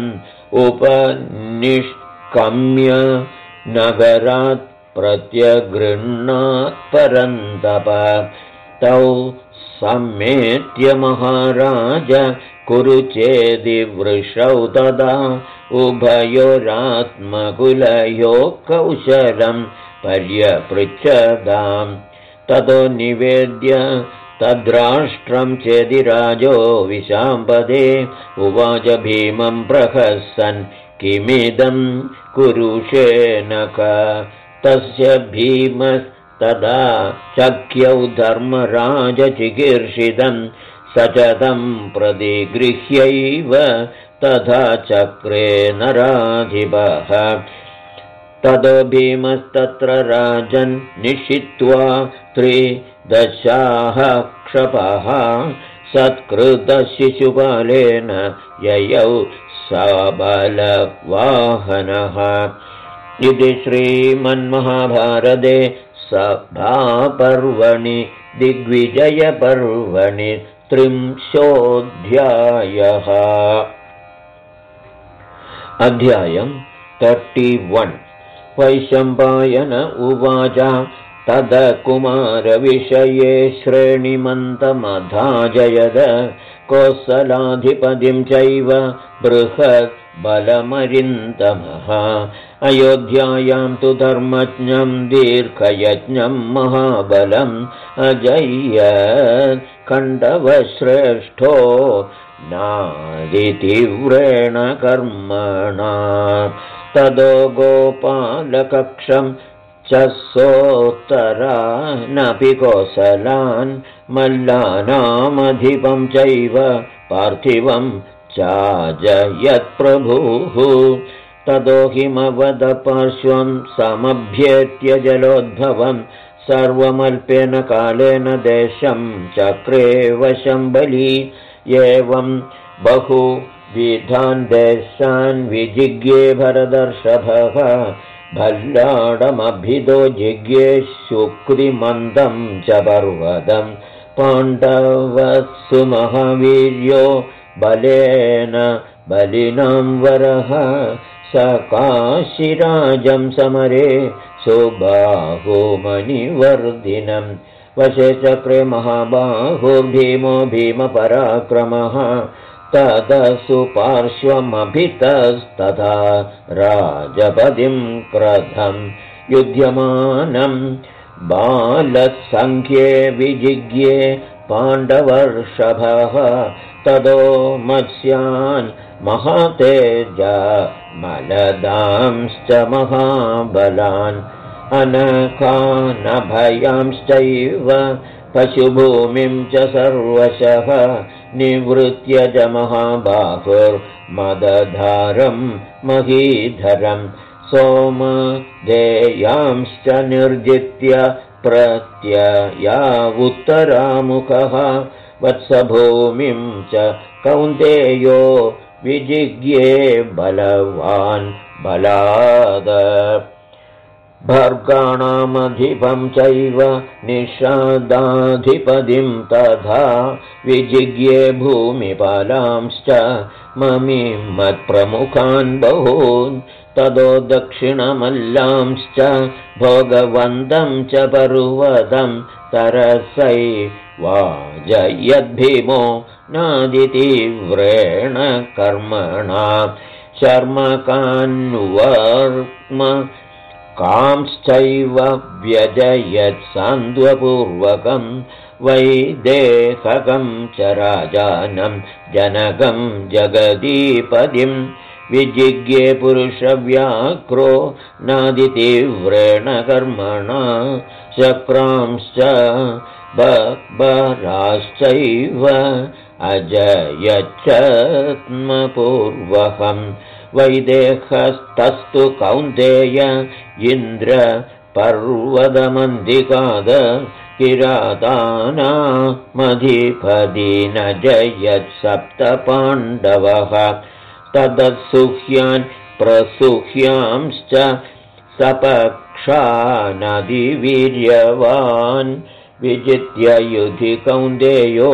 उपनिष्कम्य नगरात् प्रत्यगृह्णात् परन्तप तौ सम्मेत्य महाराज कुरुचेदिवृषौ तदा उभयोरात्मकुलयो कौशलं पर्यपृच्छदाम् ततो निवेद्य तद्राष्ट्रं चेदिराजो विशाम्पदे उवाच भीमं प्रहसन् किमिदं कुरुषेणक तस्य भीमस्तदा चख्यौ धर्मराजचिकीर्षितं सचतं प्रतिगृह्यैव तथा चक्रे नराधिपः ततो भीमस्तत्र राजन् निषित्वा त्रिदशाः क्षपः सत्कृतशिशुपालेन ययौ सबलवाहनः इति श्रीमन्महाभारते सभापर्वणि दिग्विजयपर्वणि 30 अध्यायम् 31 वैशम्पायन उवाच तदकुमारविषये श्रेणिमन्तमधाजयद कोसलाधिपतिं चैव बृहद्बलमरिन्दमः अयोध्यायां तु धर्मज्ञं दीर्घयज्ञं महाबलम् अजय्यत् खण्डवश्रेष्ठो नादितीव्रेण कर्मणा तदो गोपालकक्षं च सोत्तरानपि कोसलान् मल्लानामधिपं चैव पार्थिवं चाजयत्प्रभुः ततो हिमवदपार्श्वं समभ्येत्य जलोद्भवं सर्वमल्पेन कालेन देशं चक्रे वशं बली एवं बहुविधान् देशान् विजिज्ञे भरदर्षभः भल्लाडमभिदो जिज्ञे शुक्रिमन्दं च पर्वतं पाण्डवस्सु महावीर्यो बलेन बलिनां वरः स काशीराजं समरे सुबाहुमणिवर्धिनं वशे चक्रे महाबाहुर्भीमो भीमपराक्रमः तदसु पार्श्वमभितस्तथा राजपदिं क्रधं युध्यमानं बालसङ्ख्ये विजिज्ञे पाण्डवर्षभः ततो मत्स्यान् महातेजा मलदांश्च महाबलान् अनकानभयांश्चैव पशुभूमिं च सर्वशः निवृत्य च महाबाहुर्मदधारं महीधरं सोमदेयांश्च निर्जित्य प्रत्ययावुत्तरामुखः वत्सभूमिं च कौन्तेयो विजिज्ञे बलवान् बलाद भर्गाणामधिपं चैव निषादाधिपतिं तथा विजिज्ञे भूमिपालांश्च ममिमत्प्रमुखान् बहून् ततो दक्षिणमल्लांश्च भोगवन्तं च पर्वतं तरसै वाजयद्भीमो नादितीव्रेण कर्मणा शर्मकान्वर्म कांश्चैव व्यजयत्सान्द्वपूर्वकं वैदेहकं च राजानं जनकं जगदीपतिं विजिज्ञे पुरुषव्याघ्रो नादितीव्रेण कर्मणा शक्रांश्च बराश्चैव अजयच्छत्मपूर्वकं वैदेहस्तस्तु कौन्तेय इन्द्र पर्वतमन्दिकाद किरातानामधिपदी न जयत्सप्तपाण्डवः तदत्सुह्यान् प्रसुह्यांश्च सपक्षानदिवीर्यवान् विजित्य युधि कौन्तेयो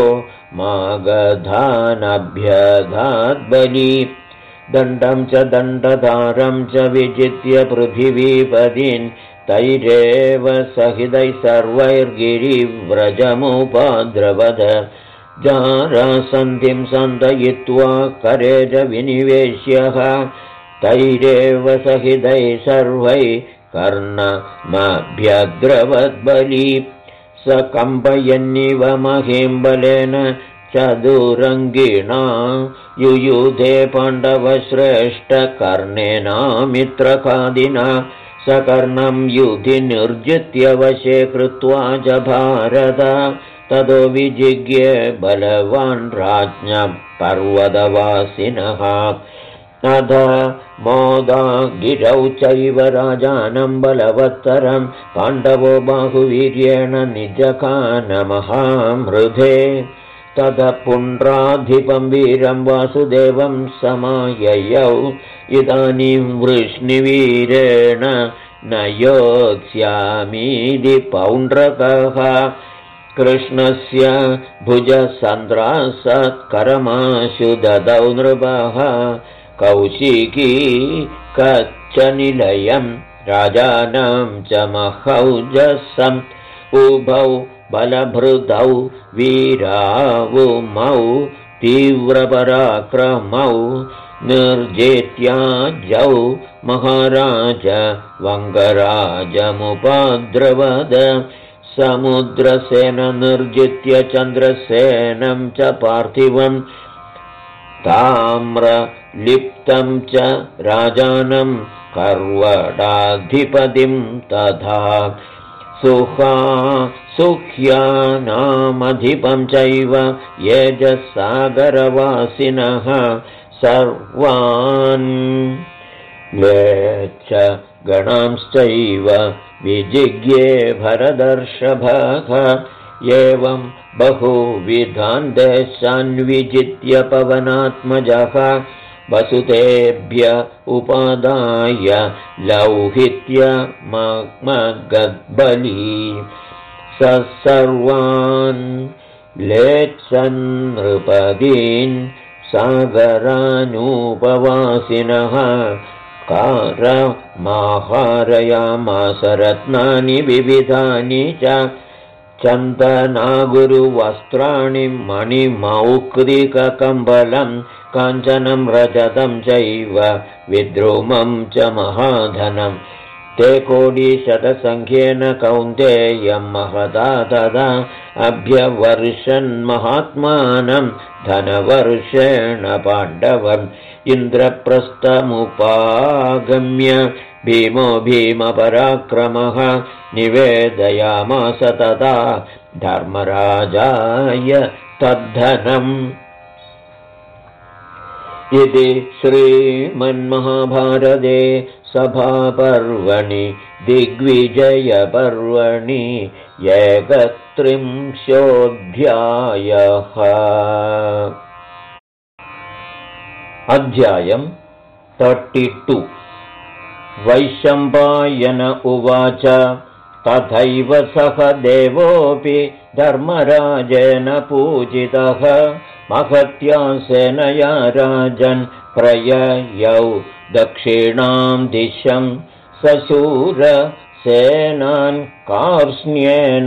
मागधानभ्यधाद्बली दण्डं च दण्डधारं च विजित्य पृथिवीपदीन् तैरेव सहितैः सर्वैर्गिरिव्रजमुपाद्रवद जारासन्धिं सन्दयित्वा करेज विनिवेश्यः तैरेव सहितैः सर्वैः कर्णमभ्यद्रवद्बली स कम्पयन्निव महीं बलेन चतुरङ्गिणा युयुधे पाण्डवश्रेष्ठकर्णेनामित्रकादिना सकर्णं युधि निर्जित्य वशे कृत्वा च भारत ततो विजिज्ञे बलवान् राज्ञः पर्वतवासिनः अध मोदागिरौ चैव राजानं बलवत्तरं पाण्डवो बाहुवीर्येण निजकानमहामृधे ततः पुण्ड्राधिपं वीरं वासुदेवं समाययौ इदानीं वृष्णिवीरेण न योत्स्यामीति पौण्ड्रकः कृष्णस्य भुजसन्द्रासत्करमाशु ददौ नृपः कौशिकी कच्चनिलयं राजानं च महौजसम् उभौ बलभृतौ वीरावुमौ तीव्रपराक्रमौ निर्जेत्याजौ महाराज वङ्गराजमुपाद्रवद समुद्रसेन निर्जित्य चन्द्रसेनं च पार्थिवं ताम्रलिप्तं च राजानं कर्वडाधिपतिं तथा सुह्यानामधिपं चैव येजसागरवासिनः सर्वान् वेच्छ गणांश्चैव विजिज्ञे भरदर्षभः एवं बहुविधान् देशान् विजित्य पवनात्मजः वसुतेभ्य उपादाय लौहित्य मगद्बली स सर्वान् लेच्छन्नृपदीन् सागरानुपवासिनः कारमाहारयामास रत्नानि विविधानि च चन्दनागुरुवस्त्राणि मणिमौक्तिककम्बलं काञ्चनं रजतं चैव विद्रुमं च महाधनं ते कोटिशतसङ्ख्येन कौन्तेयं महदा तदा अभ्यवर्षन्महात्मानं धनवर्षेण पाण्डवम् इन्द्रप्रस्थमुपागम्य भीमो भीमपराक्रमः निवेदयामास तदा धर्मराजाय तद्धनम् इति श्रीमन्महाभारते सभापर्वणि दिग्विजयपर्वणि 31. अध्यायम् 32. वैशम्पायन उवाच तथैव सह देवोऽपि धर्मराजेन पूजितः महत्या सेनया राजन् प्रययौ दक्षिणां दिशं सशूरसेनान् कार्ष्ण्येन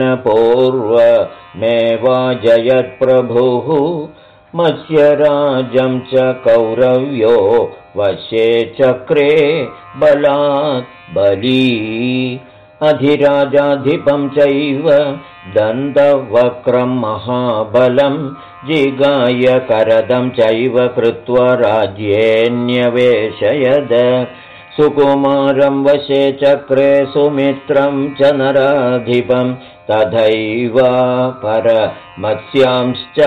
पूर्वमेवाजयत्प्रभुः मत्स्यराजं च कौरव्यो वशे चक्रे बलात् बली अधिराजाधिपं चैव दन्तवक्रं महाबलं जिगाय करदं चैव कृत्वा राज्येऽन्यवेशयद सुकुमारं वशे चक्रे सुमित्रं च नराधिपं तथैव परमत्स्यांश्च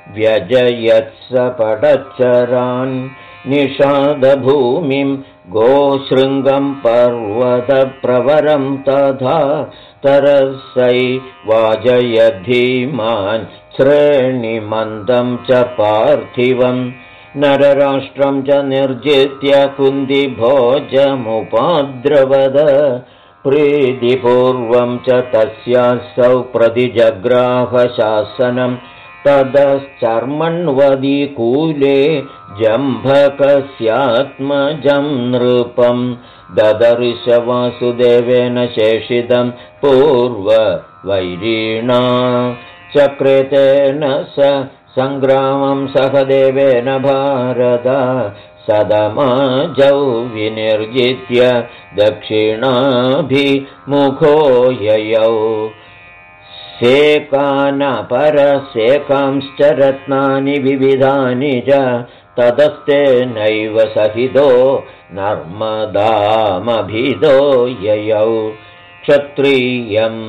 व्यजयत्सपटच्चरान् निषादभूमिं गोशृङ्गं पर्वतप्रवरं तथा तरसै वाजयधीमान् श्रेणिमन्दं च पार्थिवं नरराष्ट्रं च निर्जित्य कुन्दिभोजमुपाद्रवद प्रीतिपूर्वं च तस्यासौ प्रतिजग्राहशासनं ततश्चर्मण्वदिकूले जम्भकस्यात्मजं नृपं ददर्श वासुदेवेन शेषितं पूर्ववैरिणा चक्रेतेन स सङ्ग्रामं सहदेवेन भारत सदमाजौ विनिर्जित्य दक्षिणाभिमुखो ययौ सेकानपरसेकांश्च रत्नानि विविधानि च ततस्तेनैव सहितो नर्मदामभिदो ययौ क्षत्रियं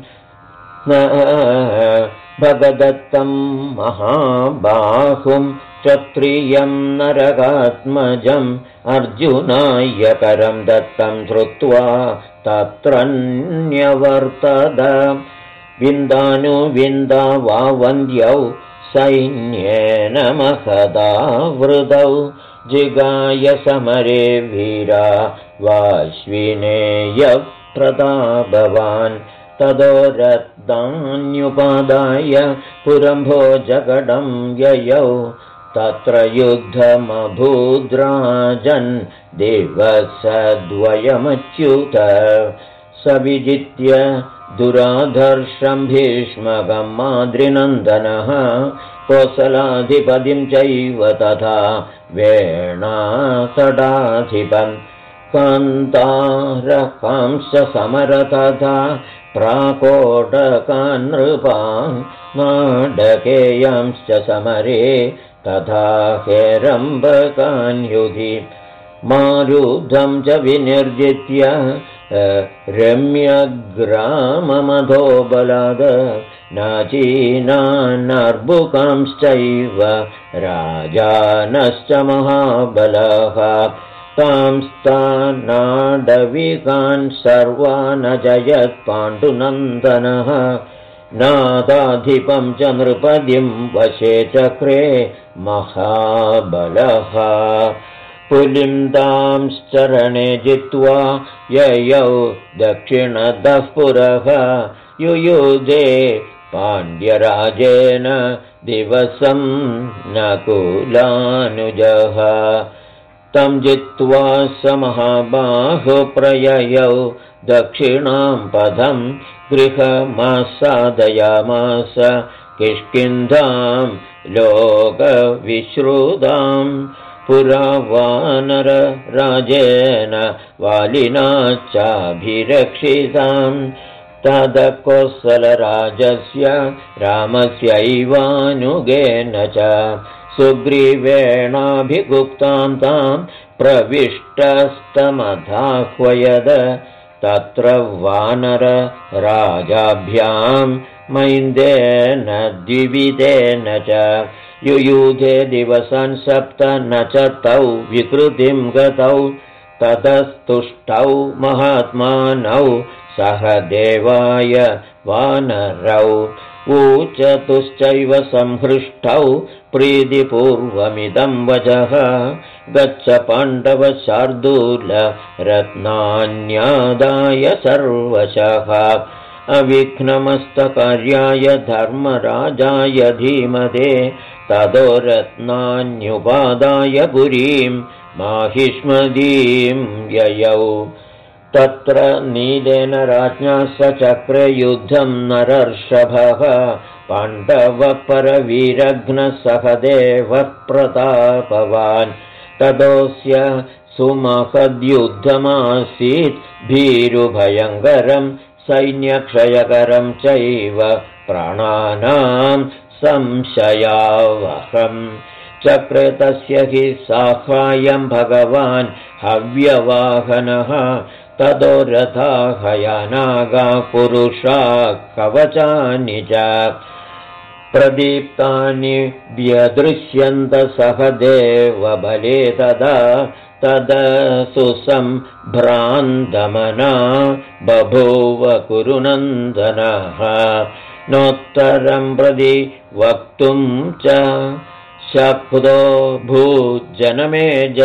भगदत्तं महाबाहुं क्षत्रियं नरकात्मजम् अर्जुनाय करं दत्तं श्रुत्वा तत्रन्यवर्तत विन्दानुविन्दा वा वन्द्यौ सैन्येन महदावृतौ जिगाय समरे वीरा वाश्विनेयप्रतापवान् ततो रत्नान्युपादाय पुरम्भोजगडं ययौ तत्र युद्धमभूद्राजन् दिवसद्वयमच्युत स विजित्य दुराधर्षं भीष्मकं माद्रिनन्दनः कोसलाधिपतिं चैव तथा वेणासडाधिपं कान्तारकांश्च समर तथा प्राकोटकान् नृपान् नाडकेयांश्च समरे तथा हेरम्बकान् युधि मारुद्धं च विनिर्जित्य रम्यग्राममधो बलाद नाचीनानर्बुकांश्चैव राजानश्च महाबलः तांस्तानाडविकान् सर्वान् अजयत् पाण्डुनन्दनः नादाधिपं च नृपतिं वशे चक्रे महाबलः पुलिन्दांश्चरणे जित्वा ययौ दक्षिणतः पुरः युयुधे पाण्ड्यराजेन दिवसं नकुलानुजः तं जित्वा स महाबाहो प्रययौ दक्षिणां पदं गृहमासादयामास किष्किन्धां लोकविश्रुतां पुरा वानरराजेन वालिना चाभिरक्षितां तदकोसलराजस्य रामस्यैवानुगेन च सुग्रीवेणाभिगुप्तां तां प्रविष्टस्तमथाह्वयद तत्र वानरराजाभ्यां मैन्देन द्विविधेन च युयुधे दिवसान् 7 न च तौ विकृतिं गतौ ततस्तुष्टौ महात्मानौ सह देवाय वानरौ ऊचतुश्चैव संहृष्टौ प्रीतिपूर्वमिदं वचः गच्छ पाण्डव शार्दूल रत्नान्यादाय सर्वशः अविघ्नमस्तकार्याय धर्मराजाय धीमते ततो रत्नान्युपादाय पुरीं माहिष्मदीं ययौ तत्र नीलेन राज्ञा सचक्रे युद्धं नरर्षभः पाण्डवपरवीरघ्नः सहदेवः प्रतापवान् ततोऽस्य सुमहद्युद्धमासीत् भीरुभयङ्करं सैन्यक्षयकरं चैव प्राणानां संशयावहम् चक्रे तस्य हि साहाय्यं भगवान् हव्यवाहनः ततो रथाः यानागा पुरुषा कवचानि च प्रदीप्तानि व्यदृश्यन्त सहदेवबले तदा सुसम्भ्रान्तमना बभूव कुरुनन्दनः नोत्तरं प्रति वक्तुं च शक्तो भूज्जनमे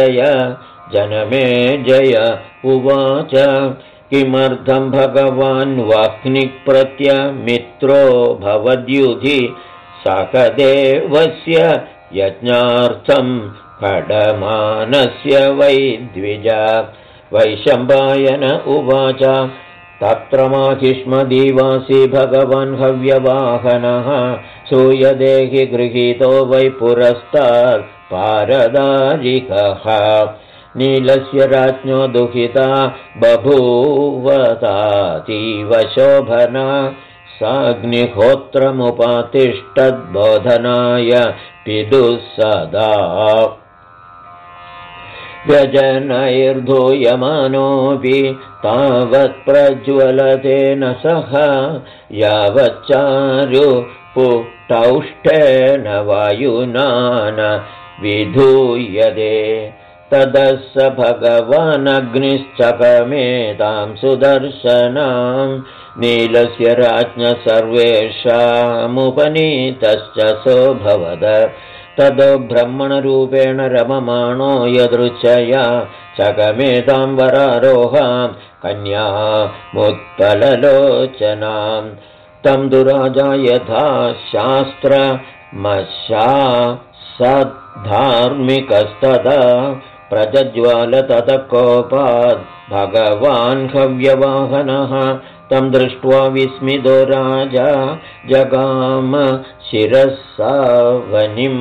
जय उवाच किमर्थं भगवान् वाह्निप्रत्यमित्रो भवद्युधि सहदेवस्य यज्ञार्थं खडमानस्य वै द्विज वैशम्पायन उवाच तत्र माहिष्मदीवासी भगवान् हव्यवाहनः सूयदेहि गृहीतो वै पुरस्तात् पारदारिकः नीलस्य राज्ञो दुहिता बभूवतातीव शोभना साग्निहोत्रमुपातिष्ठद्बोधनाय पितुः सदा व्यजनैर्धूयमानोऽपि तावत् प्रज्वलतेन सह यावच्चारु पुटौष्ठेन वायुना न विधूयते ततः स भगवानग्निश्चकमेतां सुदर्शनां नीलस्य राज्ञ सर्वेषामुपनीतश्च सोऽभवद ततो ब्रह्मणरूपेण रममाणो यदृच्छया चकमेतां वरारोहां कन्यामुत्पललोचनां तं दुराजा यथा शास्त्रमशासद्धार्मिकस्तदा प्रज्ज्वाल ततः कोपात् भगवान् हव्यवाहनः तं दृष्ट्वा विस्मितो राजा जगाम शिरसावनिं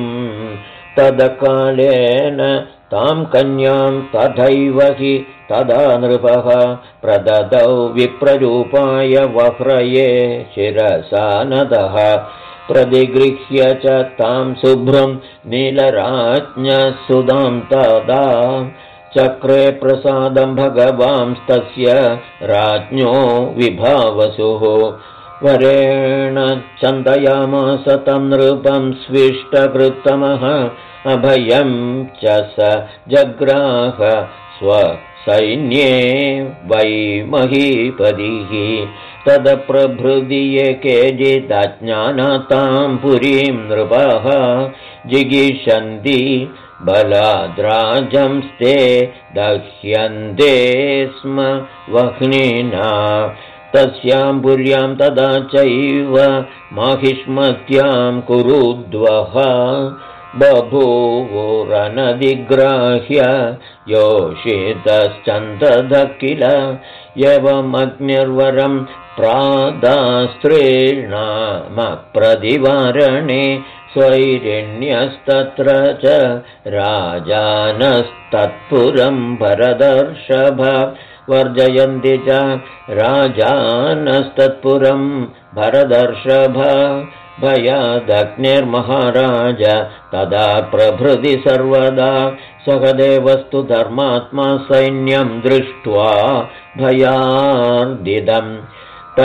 तदकालेन तां कन्यां तथैव हि तदा नृपः प्रददौ विप्ररूपाय वह्रये शिरसा नदः प्रतिगृह्य च तां शुभ्रं नीलराज्ञसुधां तदा चक्रे प्रसादं भगवांस्तस्य राज्ञो विभावसुः वरेण चन्दयामास तं नृपं स्विष्टकृत्तमः अभयं च स जग्राह स्वसैन्ये वै महीपतिः तदप्रभृति ये केचिदज्ञानातां पुरीं नृपः जिगीषन्ति बलाद्राजंस्ते दह्यन्ते स्म वह्निना तस्यां पुर्यां तदा चैव माहिष्मत्यां कुरुद्वः बभूवुरनदिग्राह्य योषितश्चन्दः किल एवमग्निर्वरं प्रादास्त्रीणामप्रतिवारणे स्वैरिण्यस्तत्र च राजानस्तत्पुरं भरदर्षभ वर्जयन्ति च राजानस्तत्पुरं भरदर्षभ भयादग्निर्महाराज तदा प्रभृति सर्वदा सहदेवस्तु धर्मात्मा सैन्यं दृष्ट्वा भयार्दिदम्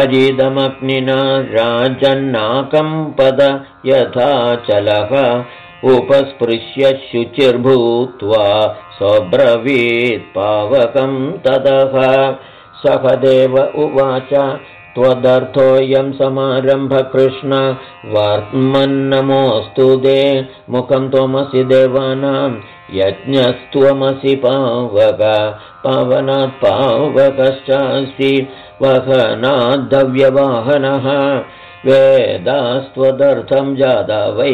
तजिदमग्निना राजन्नाकम्पद यथा चलः उपस्पृश्य शुचिर्भूत्वा सोऽब्रवीत् पावकं ततः। सहदेव उवाच त्वदर्थोऽयं समारम्भ कृष्ण वर्त्मन्नमोऽस्तु ते। मुखं त्वमसि देवानां यज्ञस्त्वमसि पावक। पावनात् पावकश्चासि वहनाद्धव्यवाहनः। वेदास्त्वदर्थं जादवै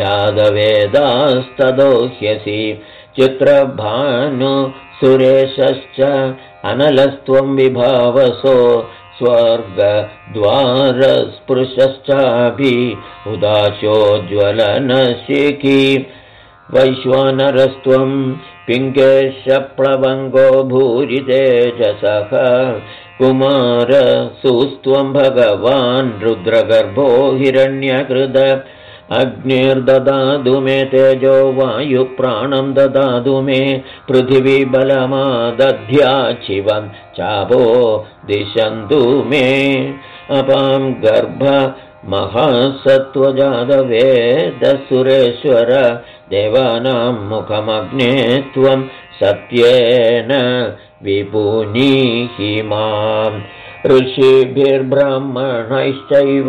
जादवेदास्तदोह्यसि। चित्रभानु सुरेशश्च अनलस्त्वं विभावसो। स्वर्गद्वारस्पृशश्चाभि उदाशोज्ज्वलनशिखी। वैश्वानरस्त्वं पिङ्गेशप्लवङ्गो भूरितेजसः। कुमारसुस्त्वं भगवान् रुद्रगर्भो हिरण्यकृत। अग्निर्ददातु मे तेजो वायुप्राणं ददातु मे। पृथिवी बलमादध्याच्छिवं चापो दिशन्तु मे। अपां गर्भ महासत्त्वजातवेदसुरेश्वर। देवानां मुखमग्ने त्वं सत्येन विपुनीहि माम्। ऋषिभिर्ब्राह्मणैश्चैव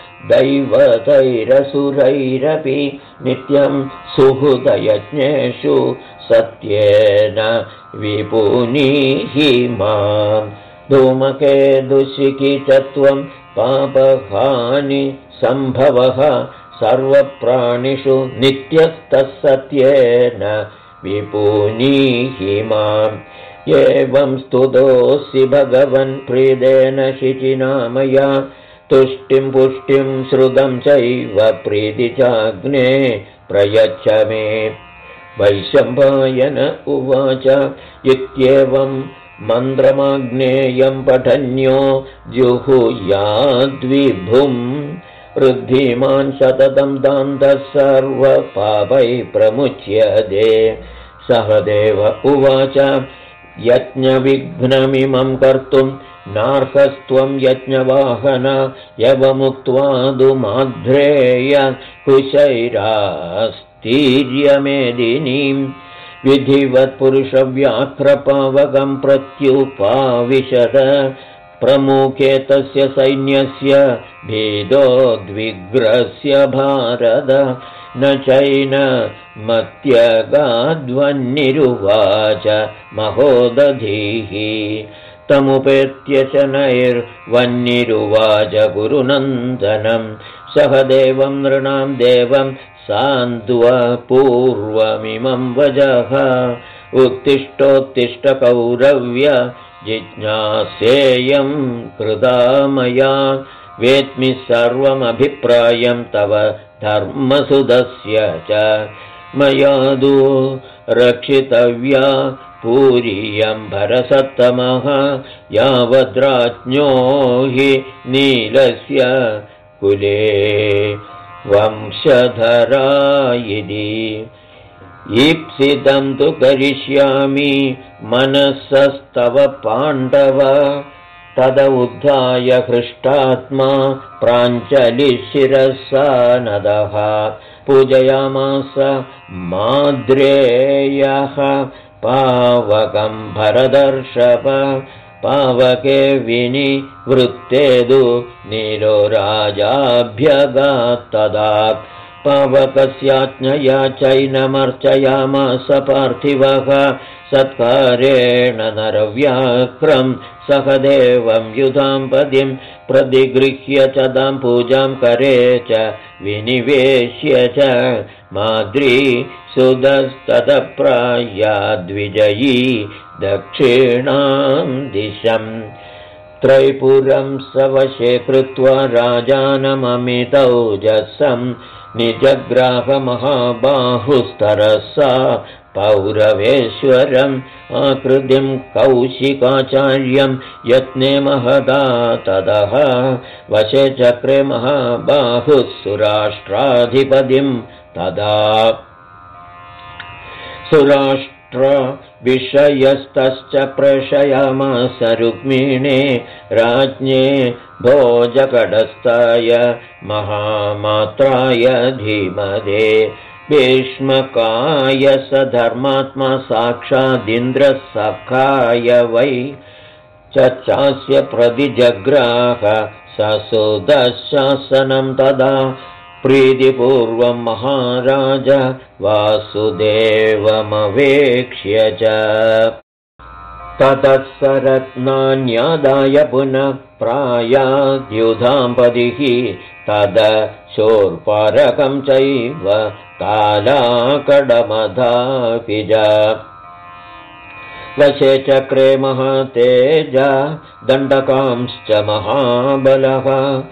दैवतैरसुरैरपि नित्यं सुहृदयज्ञेषु सत्येन विपुनीहि माम्। धूमकेतुशिखी च त्वं पापहानि सम्भवः। सर्वप्राणिषु नित्यस्तः सत्येन विपुनीहि माम्। एवं स्तुतोऽसि भगवन् प्रीतेन शुचिना मया। तुष्टिं पुष्टिं श्रुतं चैव प्रीति चाग्ने प्रयच्छ मे। वैशम्पायन उवाच इत्येवं मन्त्रमाग्नेयं पठन्यो जुहुयाद्विभुम्। वृद्धिमान् सततं दान्तः सर्वपापैः प्रमुच्यते। सहदेव उवाच यज्ञविघ्नमिमं कर्तुं नार्हस्त्वं यज्ञवाहन। यवमुक्त्वा दुमाध्रेय कुशैरास्तीर्यमेदिनीं। विधिवत्पुरुषव्याघ्रपावकं प्रत्युपाविशत। प्रमुखे तस्य सैन्यस्य भेदोद्विग्रस्य भारत। न चैनमत्यगाध्वन्निरुवाच महोदधीः। तमुपेत्य शनैर्वन्निरुवाच गुरुनन्दनं। सहदेवं नृणां देवं सान्त्वपूर्वमिमं वजः। उत्तिष्ठोत्तिष्ठ कौरव्य जिज्ञासेयं कृता मया। वेत्मि सर्वमभिप्रायं तव धर्मसुदस्य च। मया तु रक्षितव्या पूरियं भरसत्तमः। यावद्राज्ञो हि नीलस्य कुले वंशधरा इति। ईप्सितं तु करिष्यामि मनसस्तव पाण्डव। तद उद्धाय हृष्टात्मा प्राञ्जलिशिरसा नदः। पूजयामास माद्रेयः पावकं भरदर्षभ। पावके विनिवृत्तेदु नीलो राजाभ्यगात्तदा। पावकस्याज्ञया चैनमर्चयामास पार्थिवः। सत्कारेण नरव्याघ्रं सहदेवं युधाम्पदिं। प्रतिगृह्य च तां पूजां करे च विनिवेश्य च। माद्री सुदस्ततप्रायाद्विजयी दक्षिणां दिशम्। त्रैपुरं सवशे कृत्वा राजानममितौजसं। निजग्राहमहाबाहुस्तरसा पौरवेश्वरम्। आकृतिं कौशिकाचार्यं यत्ने महदा तदः। वशे चक्रे महाबाहुः सुराष्ट्राधिपतिं तदा। सुराष्ट्रविषयस्तश्च प्रेषयामास रुक्मिणे। राज्ञे भोजकटस्थाय महामात्राय धीमदे। भीष्मकाय स धर्मात्मा साक्षादिन्द्रः सखाय वै चचास्य प्रतिजग्राह ससुदशासनं तदा प्रीतिपूर्वं महाराज वासुदेवमवेक्ष्य च ततः स रत्नान्यादाय पुनः प्रायाद्युधाम्पतिः तद शूर्परकं चैव तालाकडमधापि च वशे चक्रे महतेज दण्डकांश्च महाबलः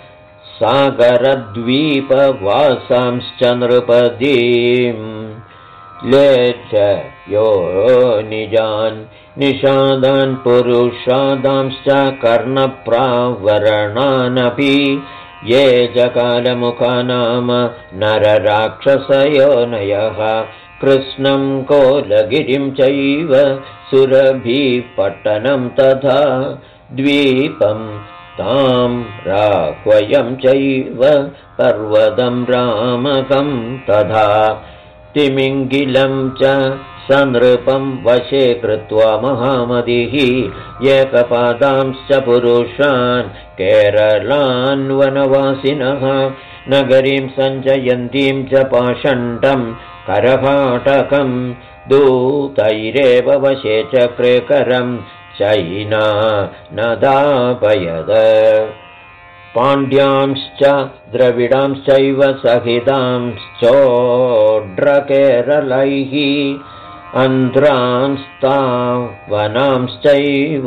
सागरद्वीपवासांश्च नृपदीं लेच यो निजान् निषादान् पुरुषादांश्च कर्णप्रावरणानपि ये जकालमुखा नाम नरराक्षसयोनयः कृष्णं कोलगिरिं चैव सुरभिपट्टनं तथा द्वीपं तां राह्वयं चैव पर्वतं रामकं तथा तिमिङ्गिलं च सनृपं वशे कृत्वा महामतिः एकपादांश्च पुरुषान् केरलान् वनवासिनः नगरीं सञ्चयन्तीं च पाषण्डं करभाटकं दूतैरेव वशे चक्रे करं चैना न दापयद पाण्ड्यांश्च द्रविडांश्चैव सहितांश्चोड्रकेरलैः अन्ध्रांस्तावनांश्चैव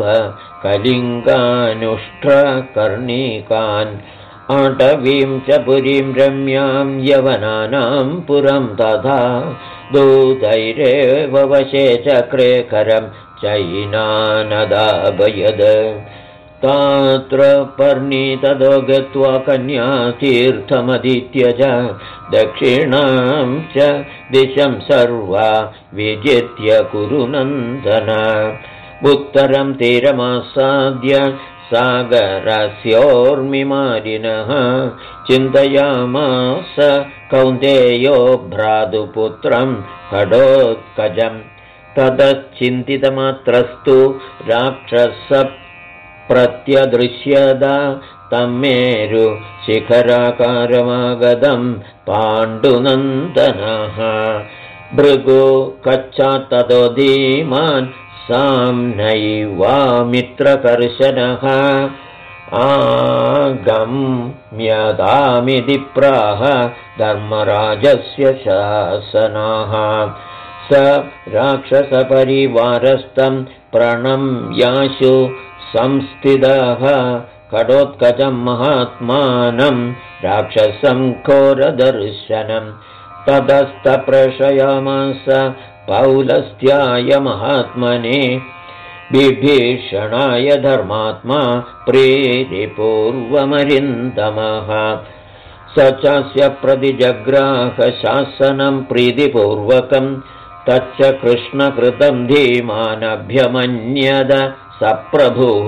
कलिङ्गानुष्ट्रकर्णिकान् अटवीं च पुरीं रम्यां यवनानां पुरं तथा दूतैरेव वशे चक्रे करं चैनानदाभयद तात्र पर्णितदो गत्वा कन्यातीर्थमधीत्य च दक्षिणां च दिशं सर्वा विजित्य कुरुनन्दन उत्तरं तीरमासाद्य सागरस्योर्मिमालिनः चिन्तयामास कौन्तेयो भ्रातुपुत्रं खडोत्कजं ततश्चिन्तितमात्रस्तु राक्षसप्रत्यदृश्यदा तं मेरु शिखराकारमागतं पाण्डुनन्दनः भृगु कच्चात्ततो धीमान् साम्नैवामित्रकर्शनः आगम्यतामिति प्राह धर्मराजस्य शासनाः स राक्षसपरिवारस्थं प्रणम्याशु संस्थितः खडोत्कचं महात्मानं राक्षसं घोरदर्शनं ततस्तप्रशयामास पौलस्त्याय महात्मने विभीषणाय धर्मात्मा प्रीतिपूर्वमरिन्दमः स चास्य प्रतिजग्राह शासनं प्रीतिपूर्वकं तच्च कृष्णकृतं धीमानभ्यमन्यद सप्रभुः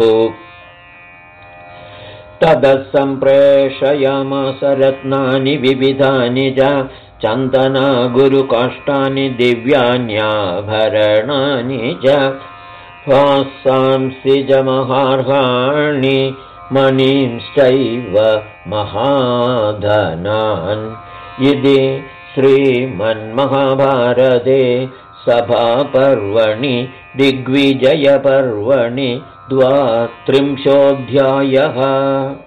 ततः सम्प्रेषयामास रत्नानि विविधानि च चन्दना गुरुकाष्ठानि दिव्यान्याभरणानि च वासांसि च महार्हाणि मणींश्चैव महाधनान् इति श्रीमन्महाभारते सभापर्वणि दिग्विजयपर्वणि 23 अध्यायः।